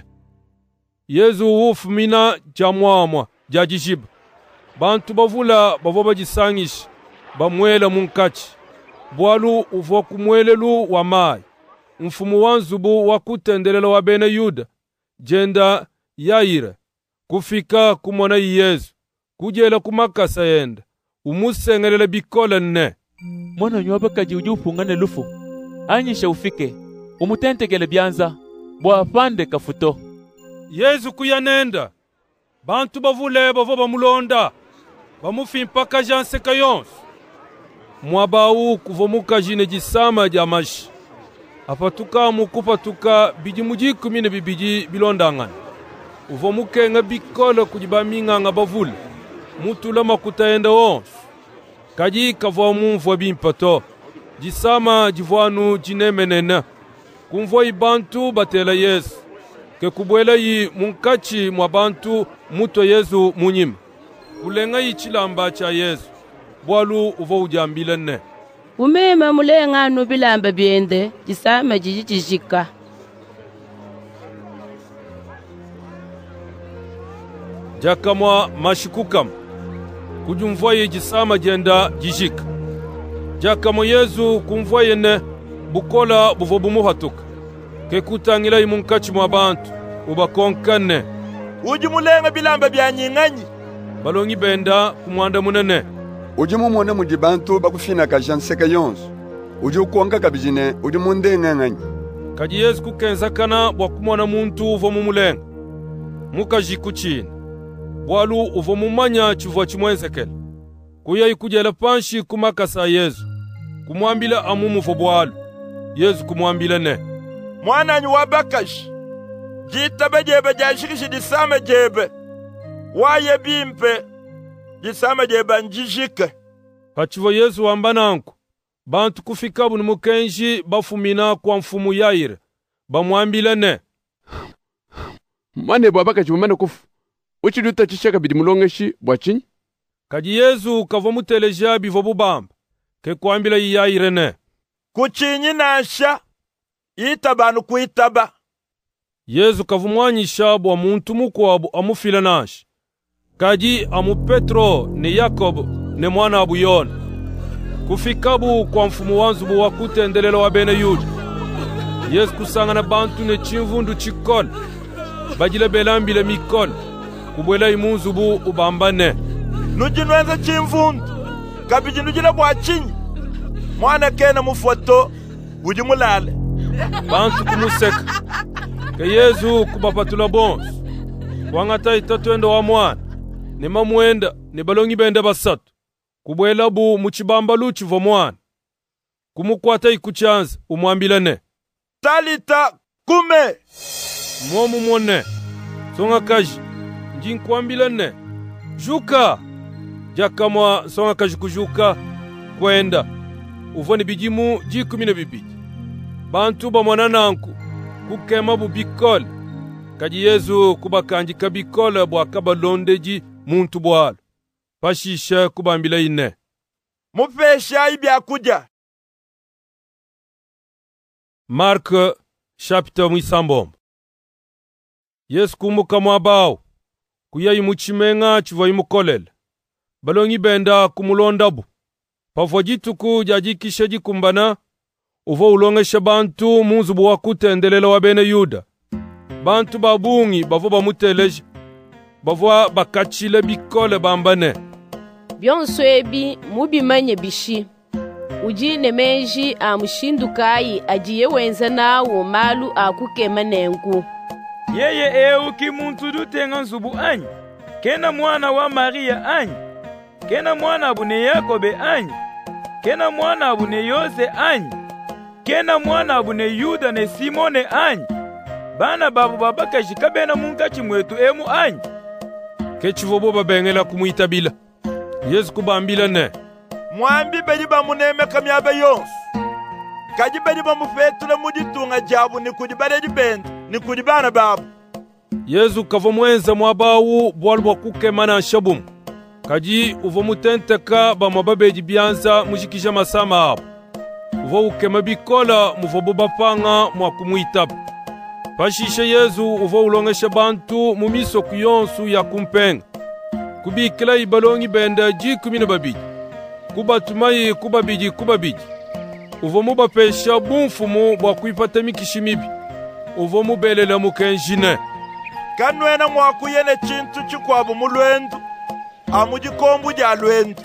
Yesu ufumina jamwamwa jajishiba. Bantu bavula bavo bajisangishi. bamwela munkachi. Bwalu uvo kumwelelu wa mai. Mfumu wanzubu wa kutendelela wa bene Yuda. Jenda Yaire. Kufika kumona Yesu. Kujela kumakasa yenda. Umusengelela bikola nne. Mwana nyoba kaji uji ufungane lufu. Anyisha ufike. Umutentekele byanza. Bwa pande kafuto. Yesu kuyanenda. Bantu bavule bavo bamulonda. Bamufimpaka janseka yonsu. Mwabawu kuvomuka jine jisama jamashi. Apatuka mukupatuka biji mujiku mine bibiji bilondangana. Uvomuke nga bikola kujibaminga nga bavule. Mutula makutaenda wonsu. Kaji kavwa mumvwa bimpato. Jisama jivwanu jinemenena. Kumvwa ibantu batela Yesu. Ke kubwela yi munkachi mwa bantu muto Yesu munyima. Kulenga yi chilamba cha Yesu. Bwalu uvo ujambile ne. Umema mulenga anu bilamba biende. Jisama jijijika. Jakamwa mashikukam. Kujumvoye jisama jenda jijika. Jakamwa Yesu kumvoye ne. Bukola buvo bumuhatuka. Ke kutangila imunkachi mwa bantu. Ubakonkane. Uji mulenga bilamba bya nyinganyi. Balongi benda kumwanda munene. Uji mumone mudi bantu bakufina kajanseka yonsu. Uji ukuanga kabijine uji munde nganganyi. Kaji Yesu kukenza kana bwa kumwana muntu uvo mumulenga. Mukajiku chini. Bwalu uvo mumanya chivwa chimwenzekele. Kuya ikujela panshi kumakasa Yesu. Kumwambila amumu vo bwalu. Yesu kumwambila ne. Mwananyi wabakashi. Jitabe jebe jashikishi disame jebe. Waye bimpe. Jisame jebe njijike. Pachivo Yesu wambananku. Bantu kufika bunu mukenji bafumina kwa mfumu Yaire. Bamwambila ne. Mane babakashi mumane kufu. Uchi duta chishaka bidi mulongeshi bwachinyi? Kaji Yesu kavo muteleja bivo bubamba. Ke kuambila Yaire ne. Kuchinyi nasha. Itabanu kuitaba. Yesu kavumwanyisha bwa muntu mukwabu amufila nashi. Kaji amu Petro ne Yakobo ne mwana abu Yona. Kufikabu kwa mfumu wanzubu wa kutendelela wa bene Yuda. Yesu kusangana bantu ne chimvundu chikola. Bajile belambile mikola. Kubwela imunzubu ubambane. Nujinwenza chimvundu. Kabiji nujila bwa chinyi. Mwana kena mufoto. Ujimulale. Bantu kumuseka. Ke Yesu kubapatula bonsu. Wangata itatuendo wa mwana. Ne mamwenda ne balongi bende basatu. Kubwela bu muchibamba luchi vo mwana. Kumukwata ikuchanza umwambila ne. Talita kume. Mwomu mwone. Songa kaji. Njinkwambila ne. Juka. Jakamwa songa kaji kujuka. Kwenda. Uvoni bijimu jikumine bibiji. Bantu ba mwanananku. Kukema bu bikole. Kaji Yesu kubakanjika bikole bwa kabalondeji muntu bwalo. Pashisha kubambila ine. Mupesha ibya kuja. Mark chapitre mwisambombo. Yesu kumuka mwabao. Kuya imuchimenga chiva imukolele. Balongi benda kumulondabu. Pafwa jituku jajikisha jikumbana. Uvo ulongesha bantu munzubu wa kutendelela wa bene Yuda. Bantu babungi bavo bamuteleje. Bavo bakachile bikole bambane. Byonso ebi mubimanye bishi. Uji nemeji amushindukayi ajiye wenza nawo malu akukema nenku. Yeye eu ki muntu dutenga nzubu anyi. Kena mwana wa Maria anyi. Kena mwana abune Yakobe anyi. Kena mwana abune Yose anyi. Kena mwana abune Yuda ne Simone anyi. Bana babu babakashi kabena munkachi mwetu emu anyi. Kechivo boba bengela kumuitabila. Yesu kubambila ne. Mwambi bedi bamuneme kamyabe yonsu. Kaji bedi bamufetule muditunga jabu ni kudibale dibenda ni kudibana babu. Yesu kavo mwenza mwabawu bwalu wakukema na shabumu. Kaji uvo mutenteka bamababeji bianza mujikisha masama hapo. Uvo ukema bikola muvo bubapanga mwakumuitabu. Pashisha Yesu uvo ulongesha bantu mumiso kuyonsu ya kumpenga. Kubikila ibalongi benda jikumine babiji. kubatumayi kubabiji kubabiji. Uvo mubapesha bumfumu bwa kuipata mikishi mibi. Uvo mubelela mukenjine. Kanwena mwakuyene chintu chikwabu mulwendu. Amujikombu ja lwendu.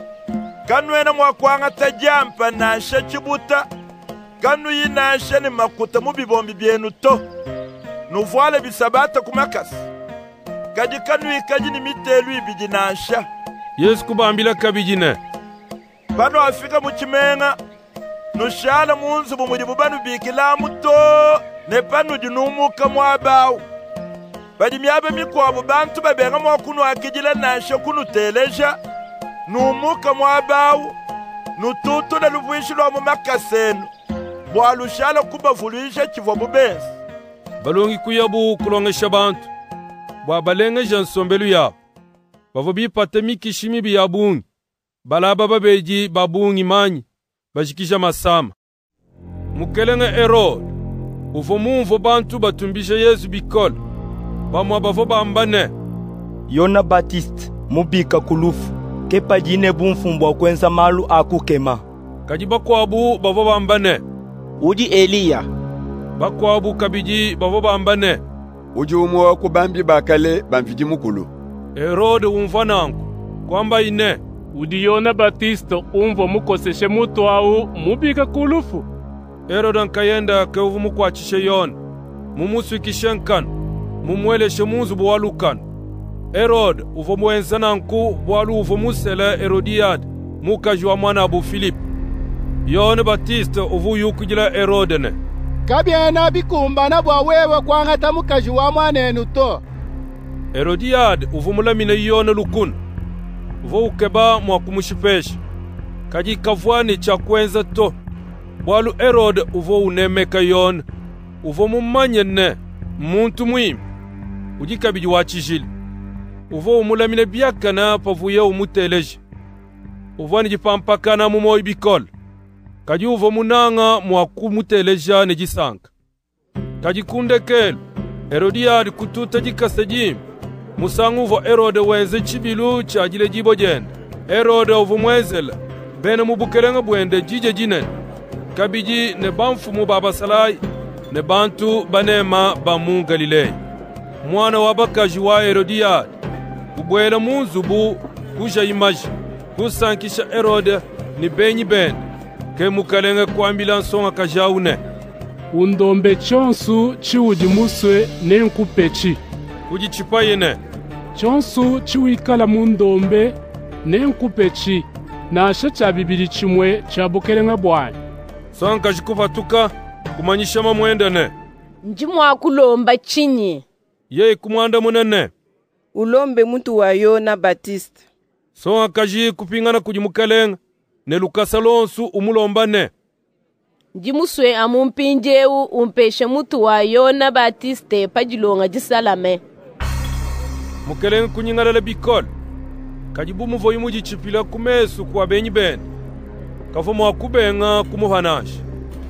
Kanwena mwakwanga tajampa nasha chibuta. Kanu yinasha ni makuta mubibombi bienu to. Nuvuale bisabata kumakasi. Kaji kanu ikaji ni mitelu ibiji nasha. Yesu kubambila kabijine. Pano afika muchimenga. Nushala munzu bumujibu banu bikila muto. Ne panu jinumuka mwabao. Badi miabe mikwabu bantu babenga mwakunu akijila nasha kunu teleja. Numuka mwabao. Nututu na luvuishi lwa mumakasenu. Bwalushala kubavulisha chivo bubensi. Balongi kuyabu kulongesha bantu. Bwabalenge jansombelu yabo. Bavo bipate mikishimi biyabungi. Balaba babeji babungi manyi. Bajikisha masama. Mukelenge Herode. Ufo mumvo bantu batumbisha Yesu bikola. Bamwa bavo bambane. Yona Batiste mubika kulufu. Kepa jine bumfumbwa kwenza malu akukema. Kajiba kwabu bavo bambane. Uji Eliya. Bakwabu kabiji bavo bambane. Uji umwa kubambi bakale bamfiji mukulu. Herode umfanangu. Kwamba ine. Udi Yona Batisto umvo mukoseshe mutu au mubika kulufu. Herode nkayenda ke uvu mukwachishe Yona. Mumuswikishe nkanu. Mumweleshe munzu buwalukanu. Herode uvo muenzananku buwalu uvo musele Herodiade. Mukajwa mwana abu Filipe. Yona Batiste uvu yukujila Herode ne. Kabyena bikumbana bwa wewe kwangata mukaji wa mwanenu to. Herodiade uvu mulamine Yona lukunu. Uvu ukeba mwakumushipesha. Kaji kavwani cha kwenza to. Bwalu Herode uvu unemeka Yona. Uvu mumanye ne. Muntu muhimu. Ujikabiji wachijili. Uvu umulamine biakana pavuye umuteleji. Uvu nijipampakana mumoi bikola. Kaji uvo munanga mwakumuteleja nejisanka. Kaji kundekelu. Herodiade kututa jikase jimi. Musangu uvo Herode wenze chibilu cha jile jibo jende. Herode uvo mwezela. Bene mubukerenga bwende jije jinene. Kabiji ne bamfumu baba salai. Ne bantu banema bamu Galilei. Mwana wabakaji wa Herodiade. Kubwela munzubu kuja imaji. Kusankisha Herode ni benyi bende. Ke mukalenga kwambila nsonga kajaune. Undombe chonsu chiwudi muswe nenkupechi. Kujichipa yene. Chonsu chiwikala mundombe nenkupechi. Nasha cha bibiri chimwe cha bukerenga bwanyi. Songa jikufatuka kumanyisha mamwenda ne. Njimwa kulomba chinyi. Ye kumwanda munene. Ulombe muntu wa Yona Batiste. Songa kaji kupingana kujimukalenga. Ne lukasa lonsu umulomba ne. Njimuswe amumpinjeu umpeshe mutu wa Yona Batiste pajilonga jisalame. Mukelenga kunyingalala bikola. Kajibu muvo imuji chipila kumesu kwa benyi bende. Kafomo wakubenga kumuhanashi.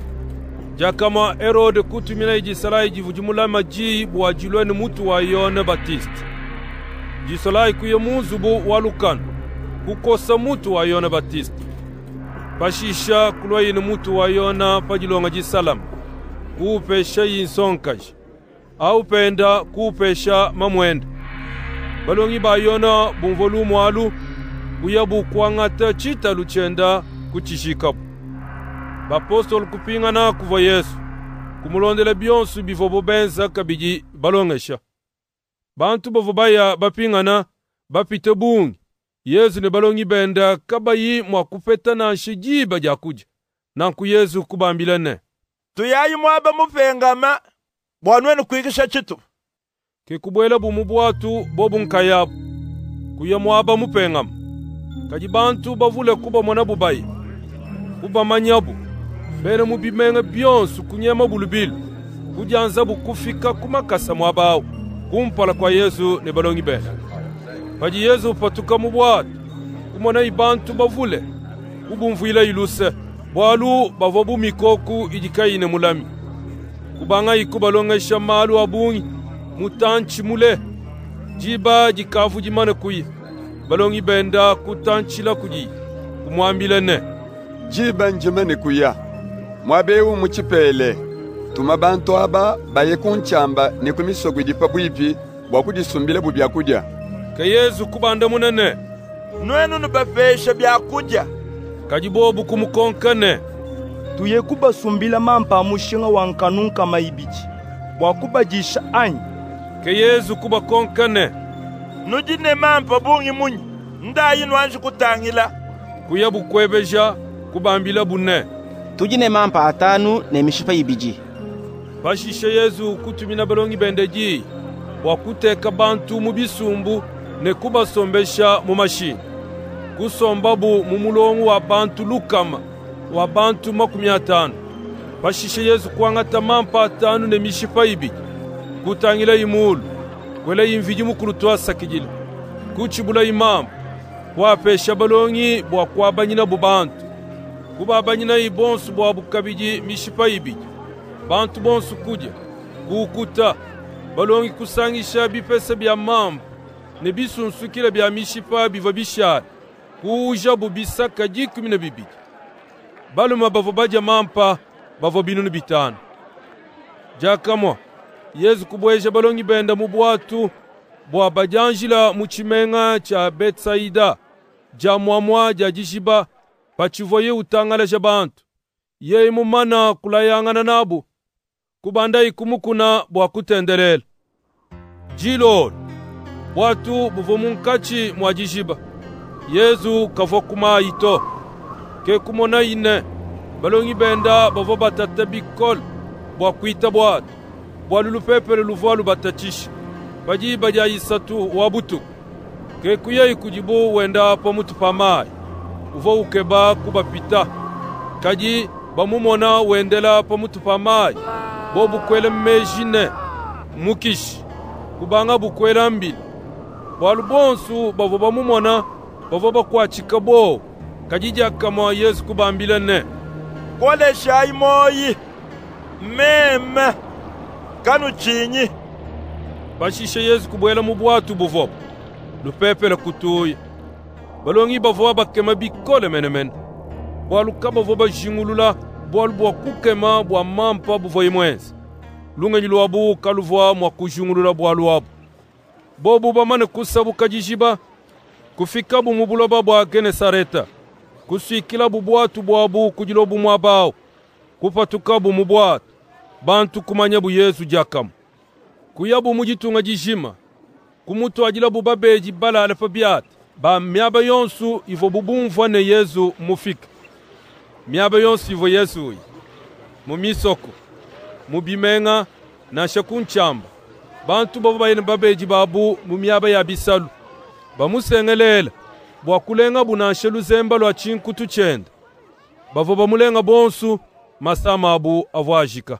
Jakama Herode kutumina ijisalai jivujumula maji buwajilwe ni mutu wa Yona Batiste. Jisalai kuye munzubu walukanu. Kukosa mutu wa Yona Batiste. Pashisha kulwa yini mutu wa Yona pajilonga jisalam. Kuupesha yinsonkaji. Au penda kuupesha mamwenda. Balongi ba Yona bumvolu mwalu. Uyabu kuangata chita luchenda kuchishikabu. Bapostol kupingana kuva Yesu. Kumulondele bionsu bivobo benza kabiji balongesha. Bantu bavobaya bapingana bapite bungi. Yesu ne balongi benda kabayi mwakupeta na shijiba jakuja. Nanku Yesu kubambilane. Tuyayi mwaba mupengama. Bwanwenu kuikisha chitu. Kikubwela bumubwatu bobu nkayabu. Kuya mwaba mupengama. Kajibantu bavule kuba mwana bubayi. Kuba manyabu. Bene mubimenga bionsu kunyema bulubilu. Kujanza bukufika kumakasa mwabao. Kumpala kwa Yesu ne balongi benda. Paji Yesu upatuka mubwatu. Kumona ibantu bavule. Kubumvuila iluse. Bwalu bavobu mikoku ijikayine mulami. Kubanga ikubalongesha malu abungi. Mutanchi mule. Jiba jikafu jimane kuyi. Balongi benda kutanchila kuji. kumwambila ne: jiba njimene kuya mwabewu muchipele tuma bantu aba baye kunchamba ni kumisogwe dipa bwipi bwakudisumbile bu byakudya. Ka Yesu kubanda munene: nwenu nubafesha byakudya. Kajibobu kumukonkane: tuye kubasumbila mampa mushinga wankanunka maibichi bwakubajisha anyi. Ka Yesu kubakonkane: nujine mampa bungi munyi ndayi nwanji kutangila. Kuya bukwebeja kubambila bune: tujine mampa atanu ne mishipa ibiji. Bashisha Yesu kutumina balongi bendeji bwakuteka bantu mu bisumbu ne kubasombesha mu mashini. Kusombabu mu mulongo wa bantu lukama wa bantu makumi atanu. Bashisha Yesu kuangata mampa atanu ne mishipa ibiji kutangila imulu kwela imviji mukulu twasakijila kuchibula imamu kwapesha balongi bwa kwabanyina bu bantu kubabanyina ibonsu bwa bukabiji mishipa ibiji bantu bonsu kujya kukuta balongi kusangisha bipesa bya mambo ne bisunsukila bya mishipa biva bishari kuja bubisaka jikumi na bibiji baluma bavo baja mampa bavo binunu bitanu. Jakamo Yesu kubweja balongi benda mu bwatu bwa bajanjila mu chimenga cha Betsaida ja mwamwa ja jishiba pachivoye utangala ja bantu ye mumana kulayangana nabu kubanda ikumukuna bwa kutendelela jilo bwatu buvomunkachi mwa jishiba. Yesu kavokuma ito ke kumona ine balongi benda bavo batata bikol bwa kuita bwatu bwa lulupepele luvalu batachishi baji baja isatu wabutu ke kuya ikujibu wenda pamutu pamai uvo ukeba kubapita kaji bamumona wendela pamutu pamai bo bukwele mmejine mukishi kubanga bukwela mbili bwalu bonsu bavo bamumona bavo bakwachika bo kajija kama Yesu kubambila ne: kole shayi moyi meme kanu chinyi. Bashisha Yesu kubwela mu bwatu buvopo lupepele kutuya balongi bavo bakema bikole menemene bwalu kaba vo bajingulula bwalu bwa kukema bwa mampa buvo imwenzi lungenyi lwabu kaluvwa mwa kujingulula bwalu wabu bobu bamane kusabu kajishiba kufika bu mubuloba bwa Genesareta kuswikila bu bwatu bwabu kujilobu mwabao kupatuka bu mubwatu bantu kumanya bu Yesu jakamu kuyabu mujitunga jishima kumutu ajila bubabeji bala alefa biati ba miaba yonsu ivo bubumvwa ne Yesu mufika miaba yonsu ivo Yesu mu misoko mu bimenga na shakunchamba bantu bavo bayene babeji babu mu miaba ya bisalu bamusengelela bwakulenga bunanshelu zemba lwa chinkutu chenda bavo bamulenga bonsu masama abu avwajika.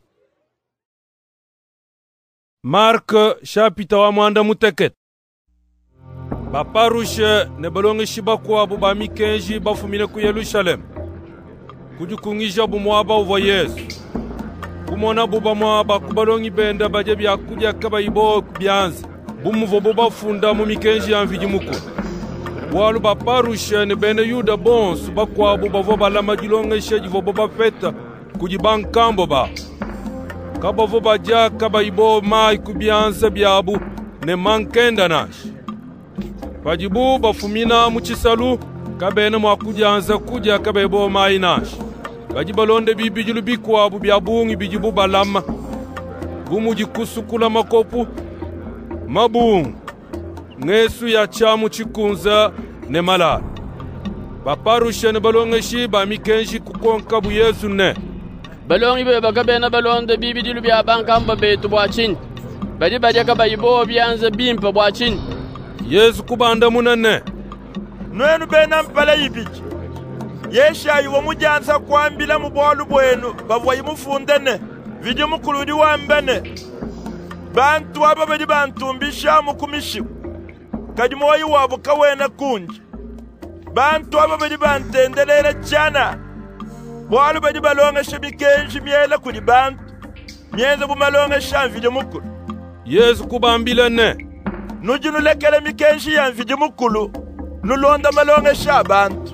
Mark chapita wa mwanda muteket. Baparushe ne balongi shibakwa bu bamikenji bafumine ku Yerusalem kujukungisha bu mwaba uva Yesu kumona bu bamwaba kubalongi benda baje byakudya kaba ibo byanze bumuvo bo bafunda mu mikenji yanviji muko walu baparushe ne bende Yuda bonsu bakwa bu bavo balama jilongeshe jivo bo bafeta kujibankambo ba kaba vo baja kaba ibo mai kubyanza byabu ne mankenda nashi bajibu bafumina muchisalu kabene mwakujanza kuja kaba ibo mai nashi bajibalonde bibijulu bikwabu byabungi bijibu balama bumuji kusukula makopu mabungu ngesu ya chamu chikunza ne malala baparushe ne balongeshi bamikenshi kukonka bu Yesu ne balongi be bakabena balonde bibidilu bya bankamba betu bwachini badi badia kaba ibo byanze bimpa bwachini. Yesu kubanda munane nwenu bena mpala ibiki yeshayi wo mujansa kwambila mu bolu bwenu bavwayi mufundene vidi mukuludi wambene bantu aba badi bantumbisha mukumishiwa kadi moyi wabo kawena kunji bantu aba badi bantendelele chana bwalu badi balongesha bikenji myela kudi bantu myenze bumalongesha mvidi mukulu. Yesu kubambila ne nujinu lekele mikenji ya mvidi mukulu nulonda malongesha bantu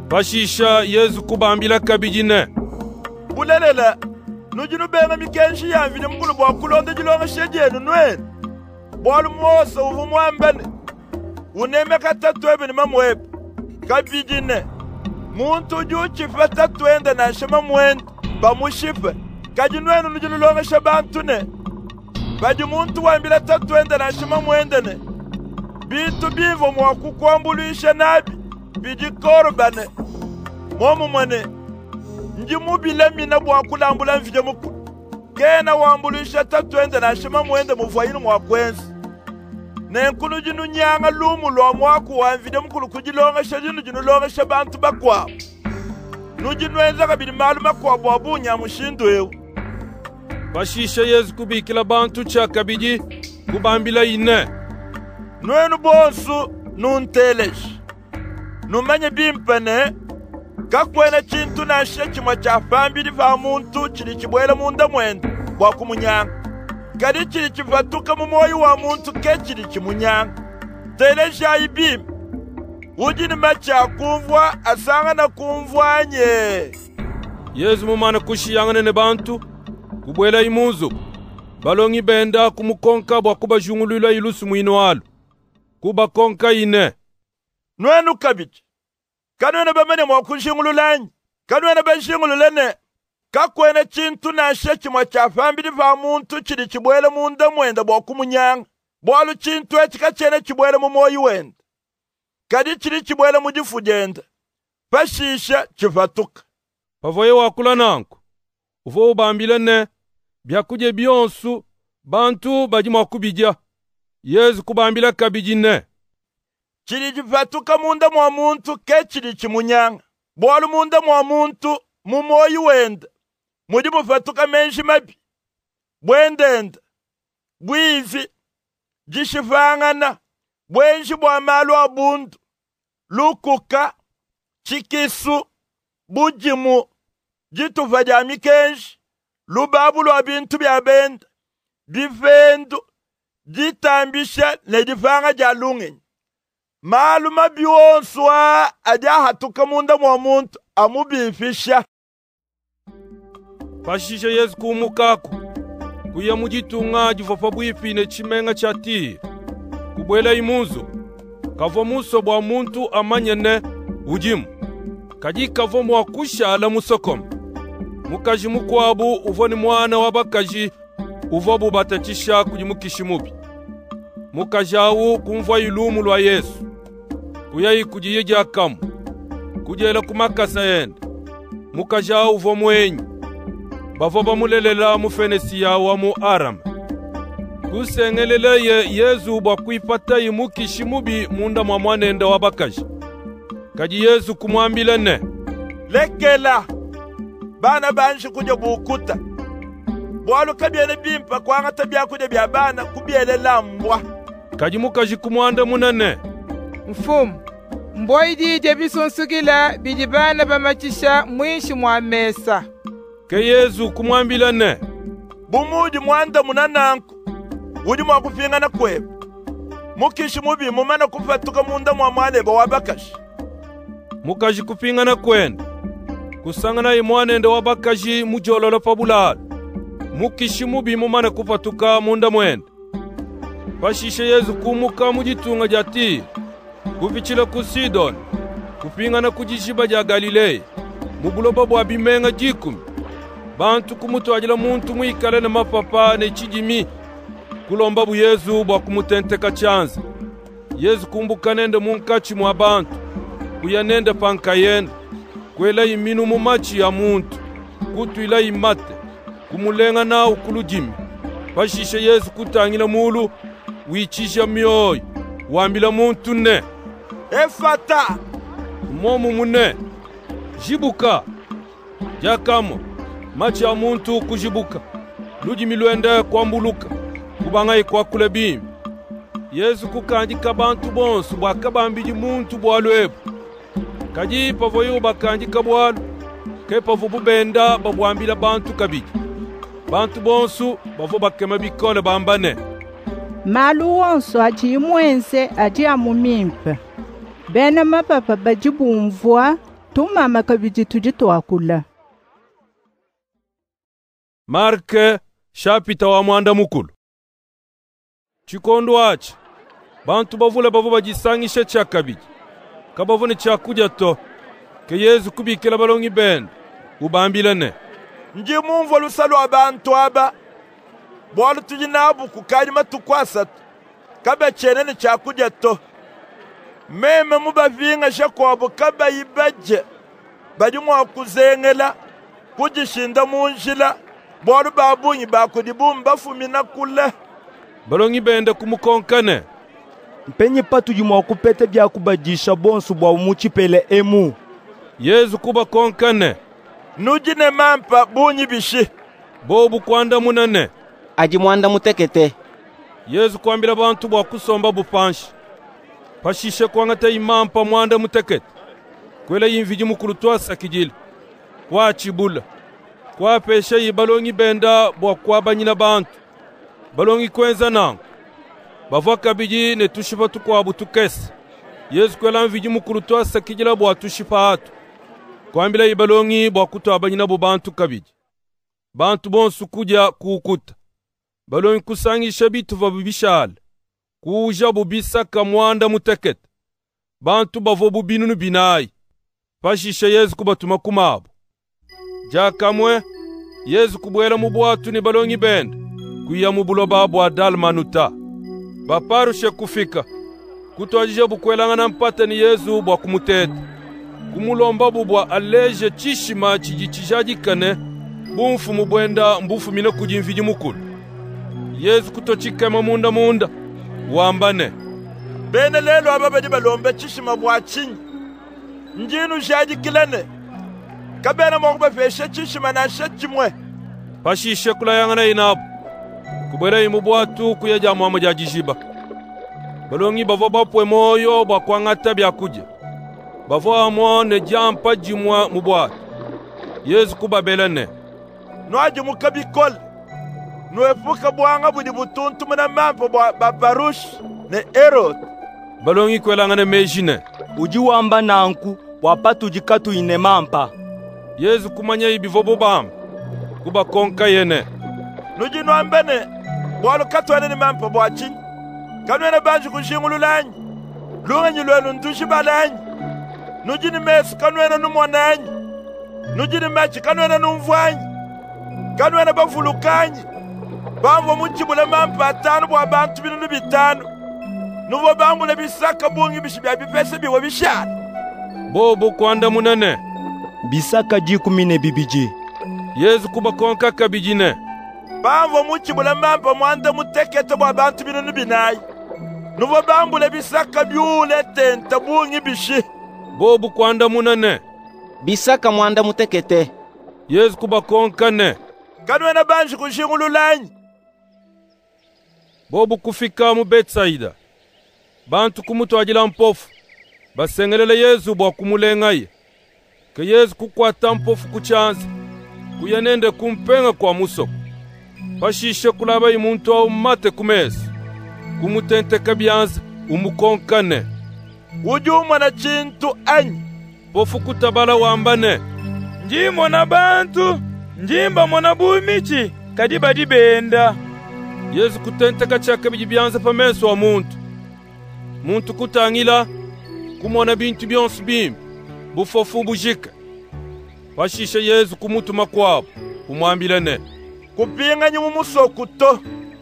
Pashisha Yesu kubambila kabijine. Bulelela, nujinu benga mikenshi ya vile mkulu bwa kulonde jilonga shejenu nwen. Bwalu mosa uvu mwambene. Uneme katatwebe ni mamwebe. Kabijine. Muntu juu chifa tatwende na shema mwende. Ba mushife. Kajinwenu nujinu longa shabantu ne. Baji muntu wambila tatwende na shema mwende ne. Bintu bivo mwaku kwambulisha nabi. Biji korbane. Momu mwane. Nji mubile mina bwakulambula mvije mukulu. Kena wambulisha tatwende na shema mwende mufayinu mwakwenzi. Nenkulu jinu nyanga lumu lo mwaku wamvije mukulu kujilonga shajinu jinu longa shabantu bakwa. Nujinu enza kabili maluma kwa babu nyamushindu ewu. Pashisha Yesu kubikila bantu cha kabiji kubambila ine. Nwenu bonsu nunteleshi. Numanye bimpene kakwena chintu na shechimwa cha fambili fa muntu chili chibwela munda mwendo kwa kumunyanga. Kadi chili chivatuka mumoyu wa muntu ke chili chimunyanga. Teleshi aibim. Ujini macha kumvwa asanga na kumvwa nye. Yesu mumana kushiyangane ne bantu kubwela imunzu. Balongi benda kumukonka bwa kuba jungulula ilusu mwino walu. Kuba konka ine. Nwenu kabiji. Kanwene bamene mwakushingululanyi. Kanwene bashingululene. Kakwene chintu na shechimwa cha fambili fa muntu chili chibwele munda mwenda bwa kumunyanga. Bwalu chintu echika chene chibwele mumoyi wenda. Kadi chili chibwele mujifu jenda. Pashisha chifatuka. Pavoye wakula nanku. Uvo ubambilene. Byakuje bionsu. Bantu baji mwakubija. Yesu kubambila kabijine. Chili chifatuka munda mwa muntu ke chili chimunyanga. Bwalu munda mwa muntu mumoyi wenda. Mudi mufatuka menshi mabi. Bwendenda. Bwivi. Jishifangana. Bwenshi bwa malu abundu. Lukuka. Chikisu. Bujimu. Jitufa jami kenshi. Lubabu lwa bintu bya benda. Bifendu. Jitambisha ne jifanga jalungi. Malu mabiyonswa aja hatuka munda mwa muntu amubifisha. Pashisha Yesu kumukaku. Kuya mujitunga jivofa bwifine chimenga chati. Kubwela imunzu. Kavo muso bwa muntu amanyene ujimu. Kaji kavo mwakusha ala musokom. Mukaji mukwabu uvoni mwana wabakaji uvobu batachisha kujimukishimubi. Mukajawu kumva ilumu lwa Yesu. Kuyayi kujiyija kamu. Kujela kumakasa yende. Mukajawu uvo mwenyi. Bavo bamulelela mufenesi yawa mu Aram. Kusengelele ye Yesu bwa kuipata imukishimubi munda mwa mwanenda wabakaji. Kaji Yesu kumwambila ne. Lekela. Bana banshi kuja bukuta. Bwalu kabyele bimpa kwa ngata bya kuja bya bana kubyele lambwa. Kaji mukaji kumwanda munane. Mfumu, mboi dije bisonsugila bijibana bamachisha mwishi mwa mesa. Ke Yesu kumwambila ne. Bumuji mwanda munananku. Udi mwa kufingana kwebe. Mukishi mubi mumana kufatuka munda mwa mwaneba wabakashi. Mukaji kupingana kwenda. Kusangana imwanende wabakaji mujololo pabulalo. Mukishi mubi mumana kufatuka munda mwenda. Pashisha Yesu kumuka mujitunga jati. Kufichila ku Sidon. Kupingana kujishiba ja Galilei. Mubuloba bwa bimenga jikumi. Bantu kumutu ajila muntu mwikale na mapapa ne chijimi. Kulomba bu Yesu bwa kumutenteka chanza. Yesu kumbuka nende munkachi mwa bantu. Kuyanende pankayenda. Kwela iminu mumachi ya muntu. Kutu ila imate. Kumulenga na ukulujimi. Pashisha Yesu kutangila mulu. Wichisha mioyo. Wambila muntu ne. Efata. Momu mune. Jibuka. Jakamo. Machi ya muntu kujibuka. Lujimi luende kwambuluka. Kubangai kwa kulebimi. Yesu kukanjika bantu bonsu bwakabambiji muntu bwalwebu. Kaji pavoyu bakanjika bwalu. Kepa vubu benda babwambila bantu kabiji. Bantu bonsu bavo bakema bikole bambane. Malu wonso aji mwense aji amumimpa. Bena mapapa baji bumvwa tumama kabiji tuji twakula. Marke shapita wa mwanda mukulu. Chikondo achi bantu bavule bavo bagisangisha cha kabiji kabavune chakuja to ke Yesu kubikela balongi bende ubambilane. Nji mumvo lusalo abantu aba bwalu tujinabu kukalima tukwasa kaba chenene chakuja to meme mubavinga shakwabo kaba ibaje bajumwa kuzengela kujishinda munjila bwalu babunyi bakudibumba fumina kule balongi bende kumukonkane mpenye patu jumwa kupete bya kubajisha bonsu bwa umuchipele emu. Yesu kuba konkane nujine mampa bunyi bishi bobu kwanda munane aji mwanda mutekete. Yesu kwambila bantu bwa kusomba bupanshi pashishe kwangata imampa mwanda mutekete kwela yimviji mukulu twasa kijili kwa chibula kwa pesha yibalongi benda bwa kwabanyina bantu balongi kwenza nangu bava kabiji ne tushipa tukwabu tukesi. Yesu kwela mviji mukulu twasa kijila bwa tushipa hatu kwambila yibalongi bwa kutwabanyina bu bantu kabiji bantu bonsu kuja kuukuta balongi kusangisha bitu vabibishale kuja bubisaka mwanda mutekete bantu bavo bubinunu binayi pashisha Yesu kubatuma kumabu jakamwe Yesu kubwela mubwatu ni balongi bende kuya mubuloba bwa dalmanuta baparushe kufika kutwajija bukwelangana mpata ni Yesu bwa kumuteta kumulomba bubwa aleje chishima chijichijajikane bumfu mubwenda mbufu mine kujimviji mukulu. Yesu kutochikema munda munda wambane bene lelo ababadi balombe chishima bwa chinyi njinu jajikilane kabena mwakuba feshe chishima na shechimwe pashishe kulayangana inabu kubwela imubwatu kuyaja mwama jajijiba balongi bavo bapwe moyo bakwangata byakuja bavo amwa ne jampa jimwa mubwatu. Yesu kubabelane nwaji mukabikol nwefuka bwanga budi butuntu muna mampo bwa baparush ne erot balongi kwelangane mejine uji wamba nanku wapatu jikatu ine mampa. Yesu kumanya ibivo bubam kuba konka yene nuji nwambene bwalu katwane ni mampo bwa chini kanwene banji kushingulu lanyi lunganyi lwenu ndushi balanyi nuji ni mesu kanwene numwananyi nuji ni mechi kanwene numvanyi kanwene bafulukanyi bamvo munchibule mampa atanu bwa bantu binunu bitanu nuvo bambule bisaka bungi bishi bya bipese biwe bishari bobo kwanda munane bisaka jikumine bibiji. Yesu kuba konka kabijine bamvo munchibule mampa mwanda mutekete bwa bantu binunu binayi nuvo bambule bisaka byule tenta bungi bishi bobo kwanda munane bisaka mwanda mutekete. Yesu kuba konkane kanwene banji kushingulu lanyi bobu kufika mu Betsaida bantu kumutwajila mpofu basengelele Yesu bwa kumulengaye ke Yesu kukwata mpofu kuchanza kuyanende kumpenga kwa musoko pashishe kulaba imuntu au mate kumezi kumutente kabyanza umukonkane ujuma na chintu anyi pofu kutabala wambane njimo na bantu njimba mona bumichi kadiba dibenda. Yesu kutente kachaka bijibyanza pameso wa muntu muntu kutangila kumona bintu byonsu bimbi bufofu bujika pashisha Yesu kumutuma kwabo kumwambilane kupinga nyu musoko to.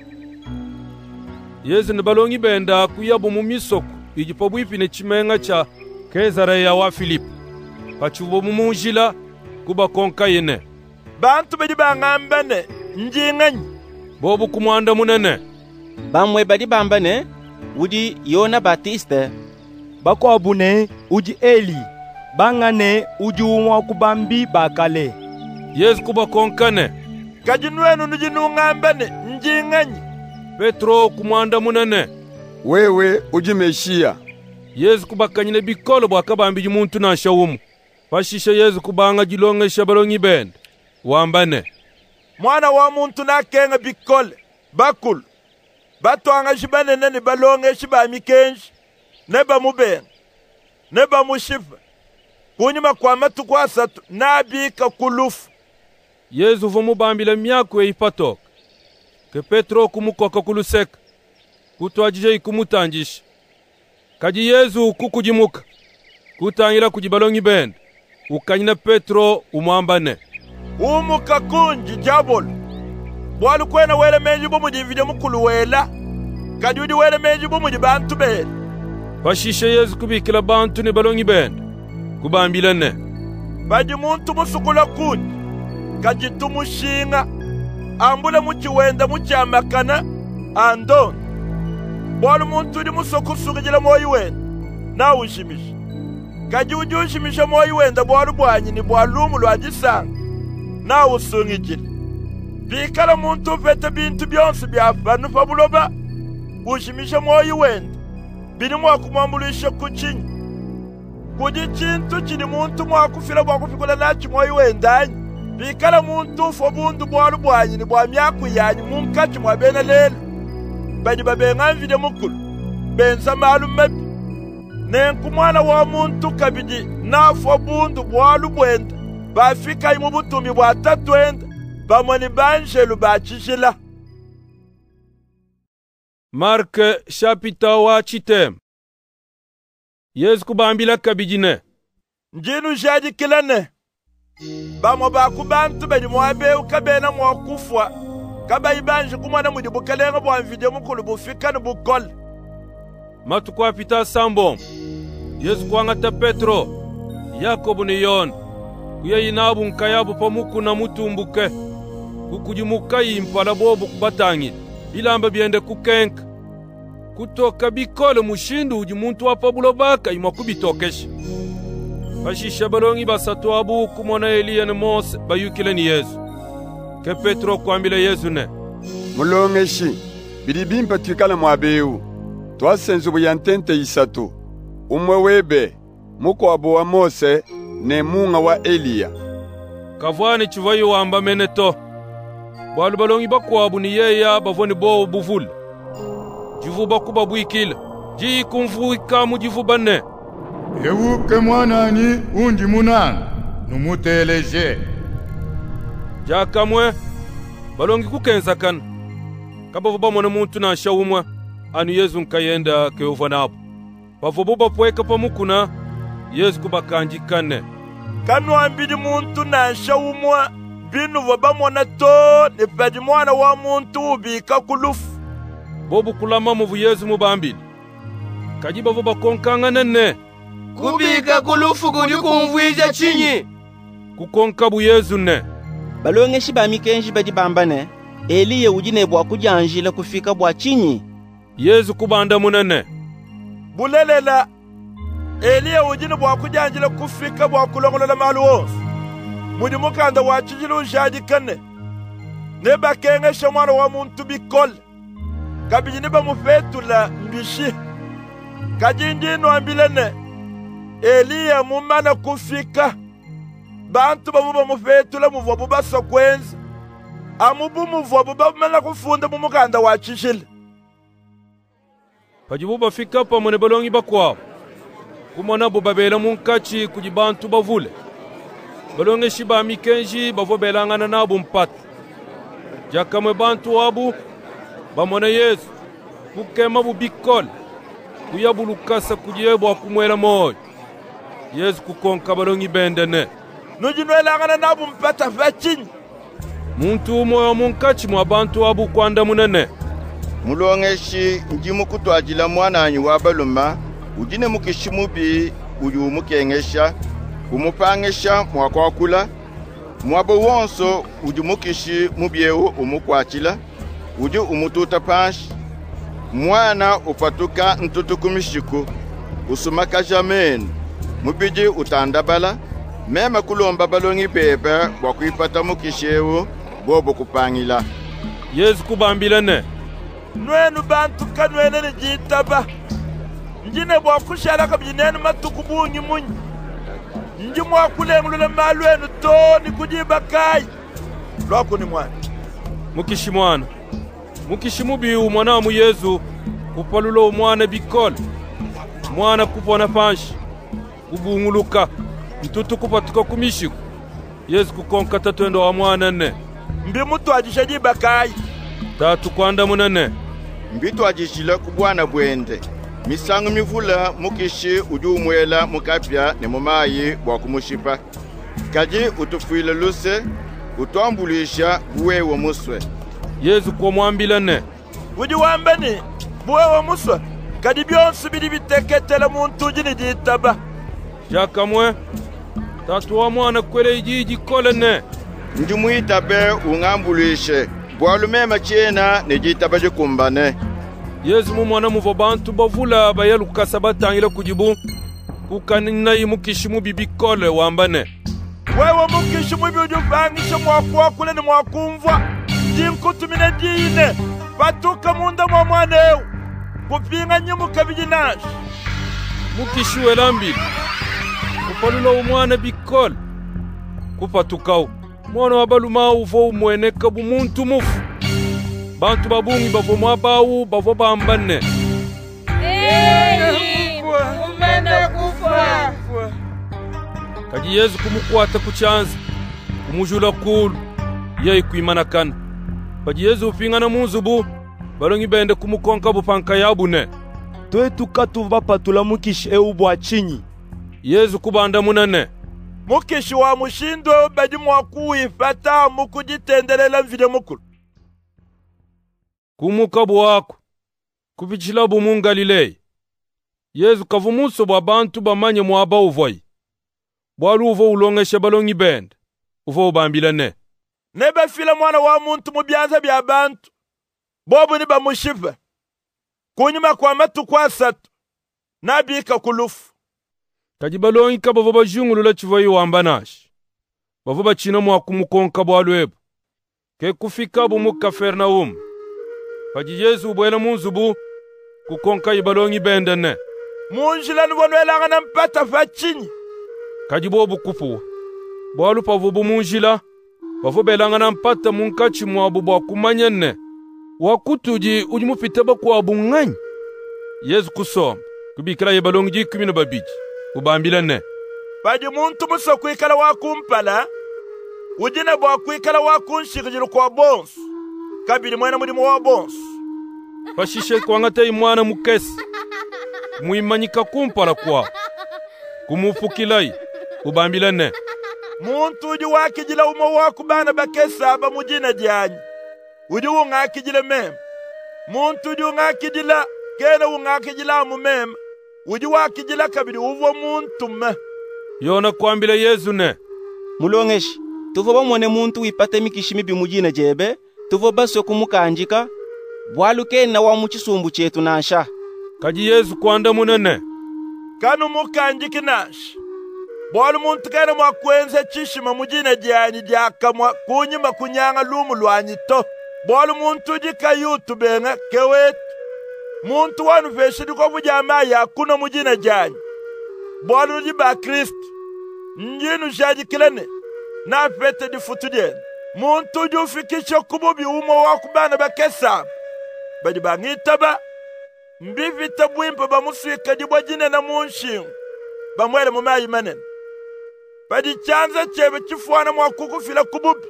Yesu ne balongi benda kuyabu mu misoko ijipo bwipine chimenga cha Kezarea wa Filipo pachubo mumunjila kuba konka yene bantu bedi bangambane njinganyi bobu kumwanda munene bamwe badi bambane udi Yona Batiste bako abune uji Eli bangane uji umwa kubambi bakale. Yesu kuba konkane kajinwenu nujinu ngambane njinganyi Petro kumwanda munene wewe uji Meshia. Yesu kuba kanyine bikolo bwa kabambi muntu na shawumu pashisha Yesu kubanga jilonge shabalongi bende wambane mwana wa muntu nakenga bikole bakulu batwanga shibanene ni balonge shibamikenshi ne bamubenga ne bamushifa kunyuma kwa matuku asatu nabika kulufu. Yesu vumubambila myako eipatoka ke Petro kumukoka kuluseka kutwajije ikumutanjisha kaji Yesu kukujimuka kutangila kujibalongi bende ukanyina Petro umwambane umuka kunji jabolo bwalu kwena wele menji bumuji video mukulu wela kajudi wele menji bumuji bantu bele bashishe Yesu kubikila bantu ne balongi bende kubambila ne baji muntu musukula kunji kaji tumushinga ambule muchi wenda muchi amakana andon bwalu muntu di musoko sugijila moyi wenda na ushimisha kaji uji ushimisha moyi wenda bwalu bwanyi ni bwalumu lwajisanga na usungijila bikala muntu pete bintu byonse byafanu fabuloba ushimisha moyi wenda bini mwakumwambulisha kuchinya kudi chintu chini muntu mwakufila bwakufikula nachi moyi wendanyi bikala muntu fobundu bwalu bwanyi ni bwa myaku yanyi munkachi mwabena lelo badi babenga mvide mukulu benza malu mabi nenku mwana wa muntu kabidi na fobundu bwalu bwenda bafika imu butumi bwa tatu enda bamwani banjelu bachishila. Mark chapita wa chitem Yesu kubambila kabijine njinu jadi kilane bamo bakubantu bedi mwabe ukabena mwakufwa kaba ibanje kumwana mudi bukalenga bwa video mukulu bufika ni bukol matu kwa pita sambo Yesu kwangata Petro Yakobo ni Yon kuya inabu nkayabu pamuku na mutumbuke kukujimuka impala bobu kubatangi bilamba biende kukenka kutoka bikole mushindu uji muntu wapabulo baka ima kubitokesha bashisha balongi basatu abu kumona Eliya na Mose bayukile ni Yesu ke Petro kwambila Yesu ne mulongeshi bilibimpa twikala mwabeu twasenzu buyantente isatu umwe webe muko abo wa Mose ne munga wa Eliya kavwani chivayo wamba meneto bwalu balongi bakwabu ni yeya bavoni bo buvula jivu bakuba bwikila ji kumvuika mujivu bane ewu ke mwanani undi munanga numuteleje jakamwe balongi kukenza kana kabavu bamona muntu na shawumwa anu Yesu nkayenda ke uvanapo bavubu bapweka pamukuna Yesu kubakanjikane kanwa mbidi muntu na shawumwa binu vabamona to ne pedi mwana wa muntu ubika kulufu bobu kulama muvu Yesu mubambili kajiba vuba konkanga nene kubika kulufu kudi kumvwija chinyi kukonka bu Yesu ne balonge shiba mikenji badi bambane Eliya ujine bwa kujanjila kufika bwa chinyi Yesu kubanda munene bulelela Eliya ujine bwa kujanjila kufika bwa kulongolola malu wonse mudi mukanda wa chijilu jadi kane neba kenge shamwana wa muntu bikol kabiji neba mufetula mbishi kajinjino ambilene Eliya mumana kufika bantu babuba mufetula muvobu basa kwenzi amubu muvobu bamana kufunda mumukanda wa chishile pajibu bafika pa mwene balongi bakwabu kumona bubabela munkachi kujibantu bavule balonge shiba mikenji bavo belangana nabu mpata jakamwe bantu wabu bamona Yesu kukema bubikol kuyabulukasa kujiyebwa kumwela moyo Yesu kukonka balongi bendene nujinwelangana nabu mpata vachinyi muntu umoyo munkachi mwa bantu wabu kwanda munene mulongeshi njimu kutwajila mwananyi wa baluma ujine mukishimubi uyu mukengesha umupangesha mwakwakula mwabo wonso uju mukishi mubyewu umukwachila uju umututa panshi mwana upatuka ntutukumishiku usumaka jameni mubiji utandabala mema kulomba balongi bebe wakuipata mukishewu bobo kupangila Yesu kubambila ne nwenu bantu kanwene ni jitaba njine bwa kushala kabinene matuku bunyi munyi nji mwakulengulule malwenu toni kujiba kai lwako ni mwana mukishi mwana mukishi mubiu mwana mu Yesu kupalulo mwana bikol mwana kupona panshi kubunguluka mtutu kupatuka kumishiku Yesu kukonkata twendo wa mwana ne mbi mutu ajishadi bakai tatu kwanda munene mbitu ajishila kubwana bwende misangu mivula mukishi ujumwela mukapya ne mumayi bwa kumushipa kaji utufuile luse utwambulisha buwewe muswe Yesu kwa mwambila ne uji wambeni buwewe muswe kadi byonsi bili biteketela muntu jini jitaba Jaka mwe tatu wa mwana kwele ijiji kole ne njumuitabe ungambulishe bwalumema chena ne jitaba jikumbane Yesu mu mwana muvo bantu bavula bayalukasa batangila kujibu kukanina imukishimu bibikole wambane wewe mukishimu biujuvangisha mwakuwakule ni mwakumva jinkutumine jine batuka munda mwa mwaneu kupinga nyimu kabijinashi mukishiwe lambili kupalula umwana bikole kupatukau mwana wabaluma uvo umweneka bumuntu mufu bantu babungi bavo mwabawu bavo bambane Eyi umene kufa kaji Yesu kumukwata kuchanza kumujula kulu yei kuimanakana kaji Yesu upingana munzubu balongi bende kumukonka bupanka yabune twetu katu bapatula mukishi eu bwa chinyi Yesu kubanda munene mukishi wa mushindo badi mwakuifata mukujitendelela mvide mukulu kumukabu wako kupichila bumu Galilei Yesu kavumuso bwa bantu bamanye mwaba uvoi bwalu uvo ulongeshe balongi bende uvo ubambila ne nebe fila mwana wa muntu mubyanza bya bantu bobu ni bamushifa kunyuma kwa matu kwa satu nabika kulufu kaji balongi kaba vo bajungulula chivoi wambanashi bavo bachina mwa kumukonka bwalu ebu ke kufika bumu Kafernaum kaji Yesu ubwela munzubu kukonka ibalongi bende ne munjila nubonwelanga na mpata fachinyi kaji bobu kupuwa bwalu pavubu munjila bavo belanga na mpata munkachi mwabu bwa kumanyene wakutuji ujimupitaba kwa bunganyi Yesu kusoma kubikila ibalongi jikumi na babiji ubambila ne paji muntu muso kuikala wakumpala ujina bwa kuikala wakunshikijiru kwa bonsu kabili mwena mudimu wa bonsu pashishe kwangata imwana mukesi muimanyika kumpala kwa kumufukilai ubambila ne muntu uji wakijila umo wakubana bakesa aba mujina janyi uji ungakijile mema muntu uji ungakijila kena ungakijila mu mema uji wakijila kabili uvo muntu me yona kwambila Yesu ne mulongeshi tuvo bamone muntu wipate mikishimi bimujina jebe tuvo baso kumukanjika bwalu kena wa muchisumbu chetu nasha kaji Yesu kwanda munene kanu mukanjiki nasha bwalu muntu kena mwakwenze chishima mujina jani jakamwa kunyima kunyanga lumu lwanyi to bwalu muntu jika yutu benga kewetu muntu wanu veshidi kwa mujama ya kuna mujina jani bwalu jiba Kristu njinu jaji kilene na fete di futu jeni muntu jufikisha kububi umo wakubana bakesa badi bangitaba mbivita bwimpa bamuswika dibwa jine na munshingu bamwele mumayi manene badi chanza chebe chifuana mwakukufila kububi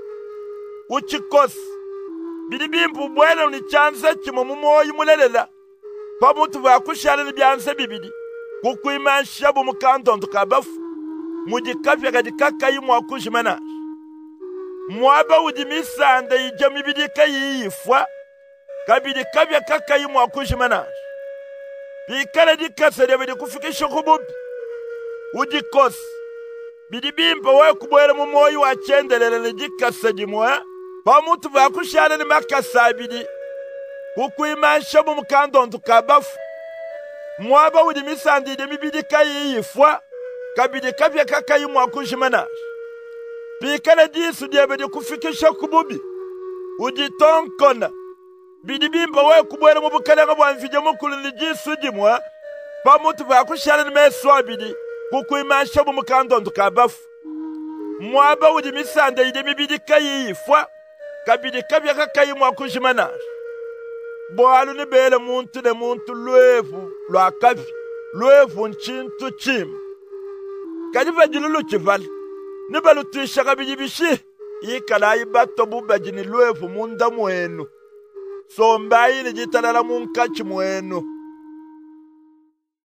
uchikosi bidi bimpu bwele ni chanza chimo mumoyi mulelela pamutu vakushale ni byanse bibidi kukuimansha bu mukantonto kabafu mujikafya kadi kakayi mwakushimana mwaba ujimisanda ija mibidi kayifwa kabidi kabya kakayi mwakushimana bikala dikasede bidi kufikisha kububi ujikosi bidi bimpa we kubwele mumoyi wachendelele ni jikasa jimwa pamutu vakushale ni makasa bidi kukuimansha bu mukantonto kabafu mwaba ujimisanda ija mibidi kayifwa kabidi kabya kakayi mwakushimana bikala disu diye bidi kufikisha kububi ujitonkona bidi bimpa we kubwele mubukalanga bwa mfije mukulu ni jisu jimwa pamutu vakushale ni meswa bidi kukuimansha bu mukantonto kabafu mwaba ujimisanda ija mibidi kayifwa kabidi kabya kakayi mwakushimana bwalu ni bele muntu ne muntu lwefu lwa kafi lwefu nchintu chimu kadi bajilulu chival ni balu tuishaka bijibishi ikala ibato bubajini lwefu munda mwenu somba ili jitalala munkachi mwenu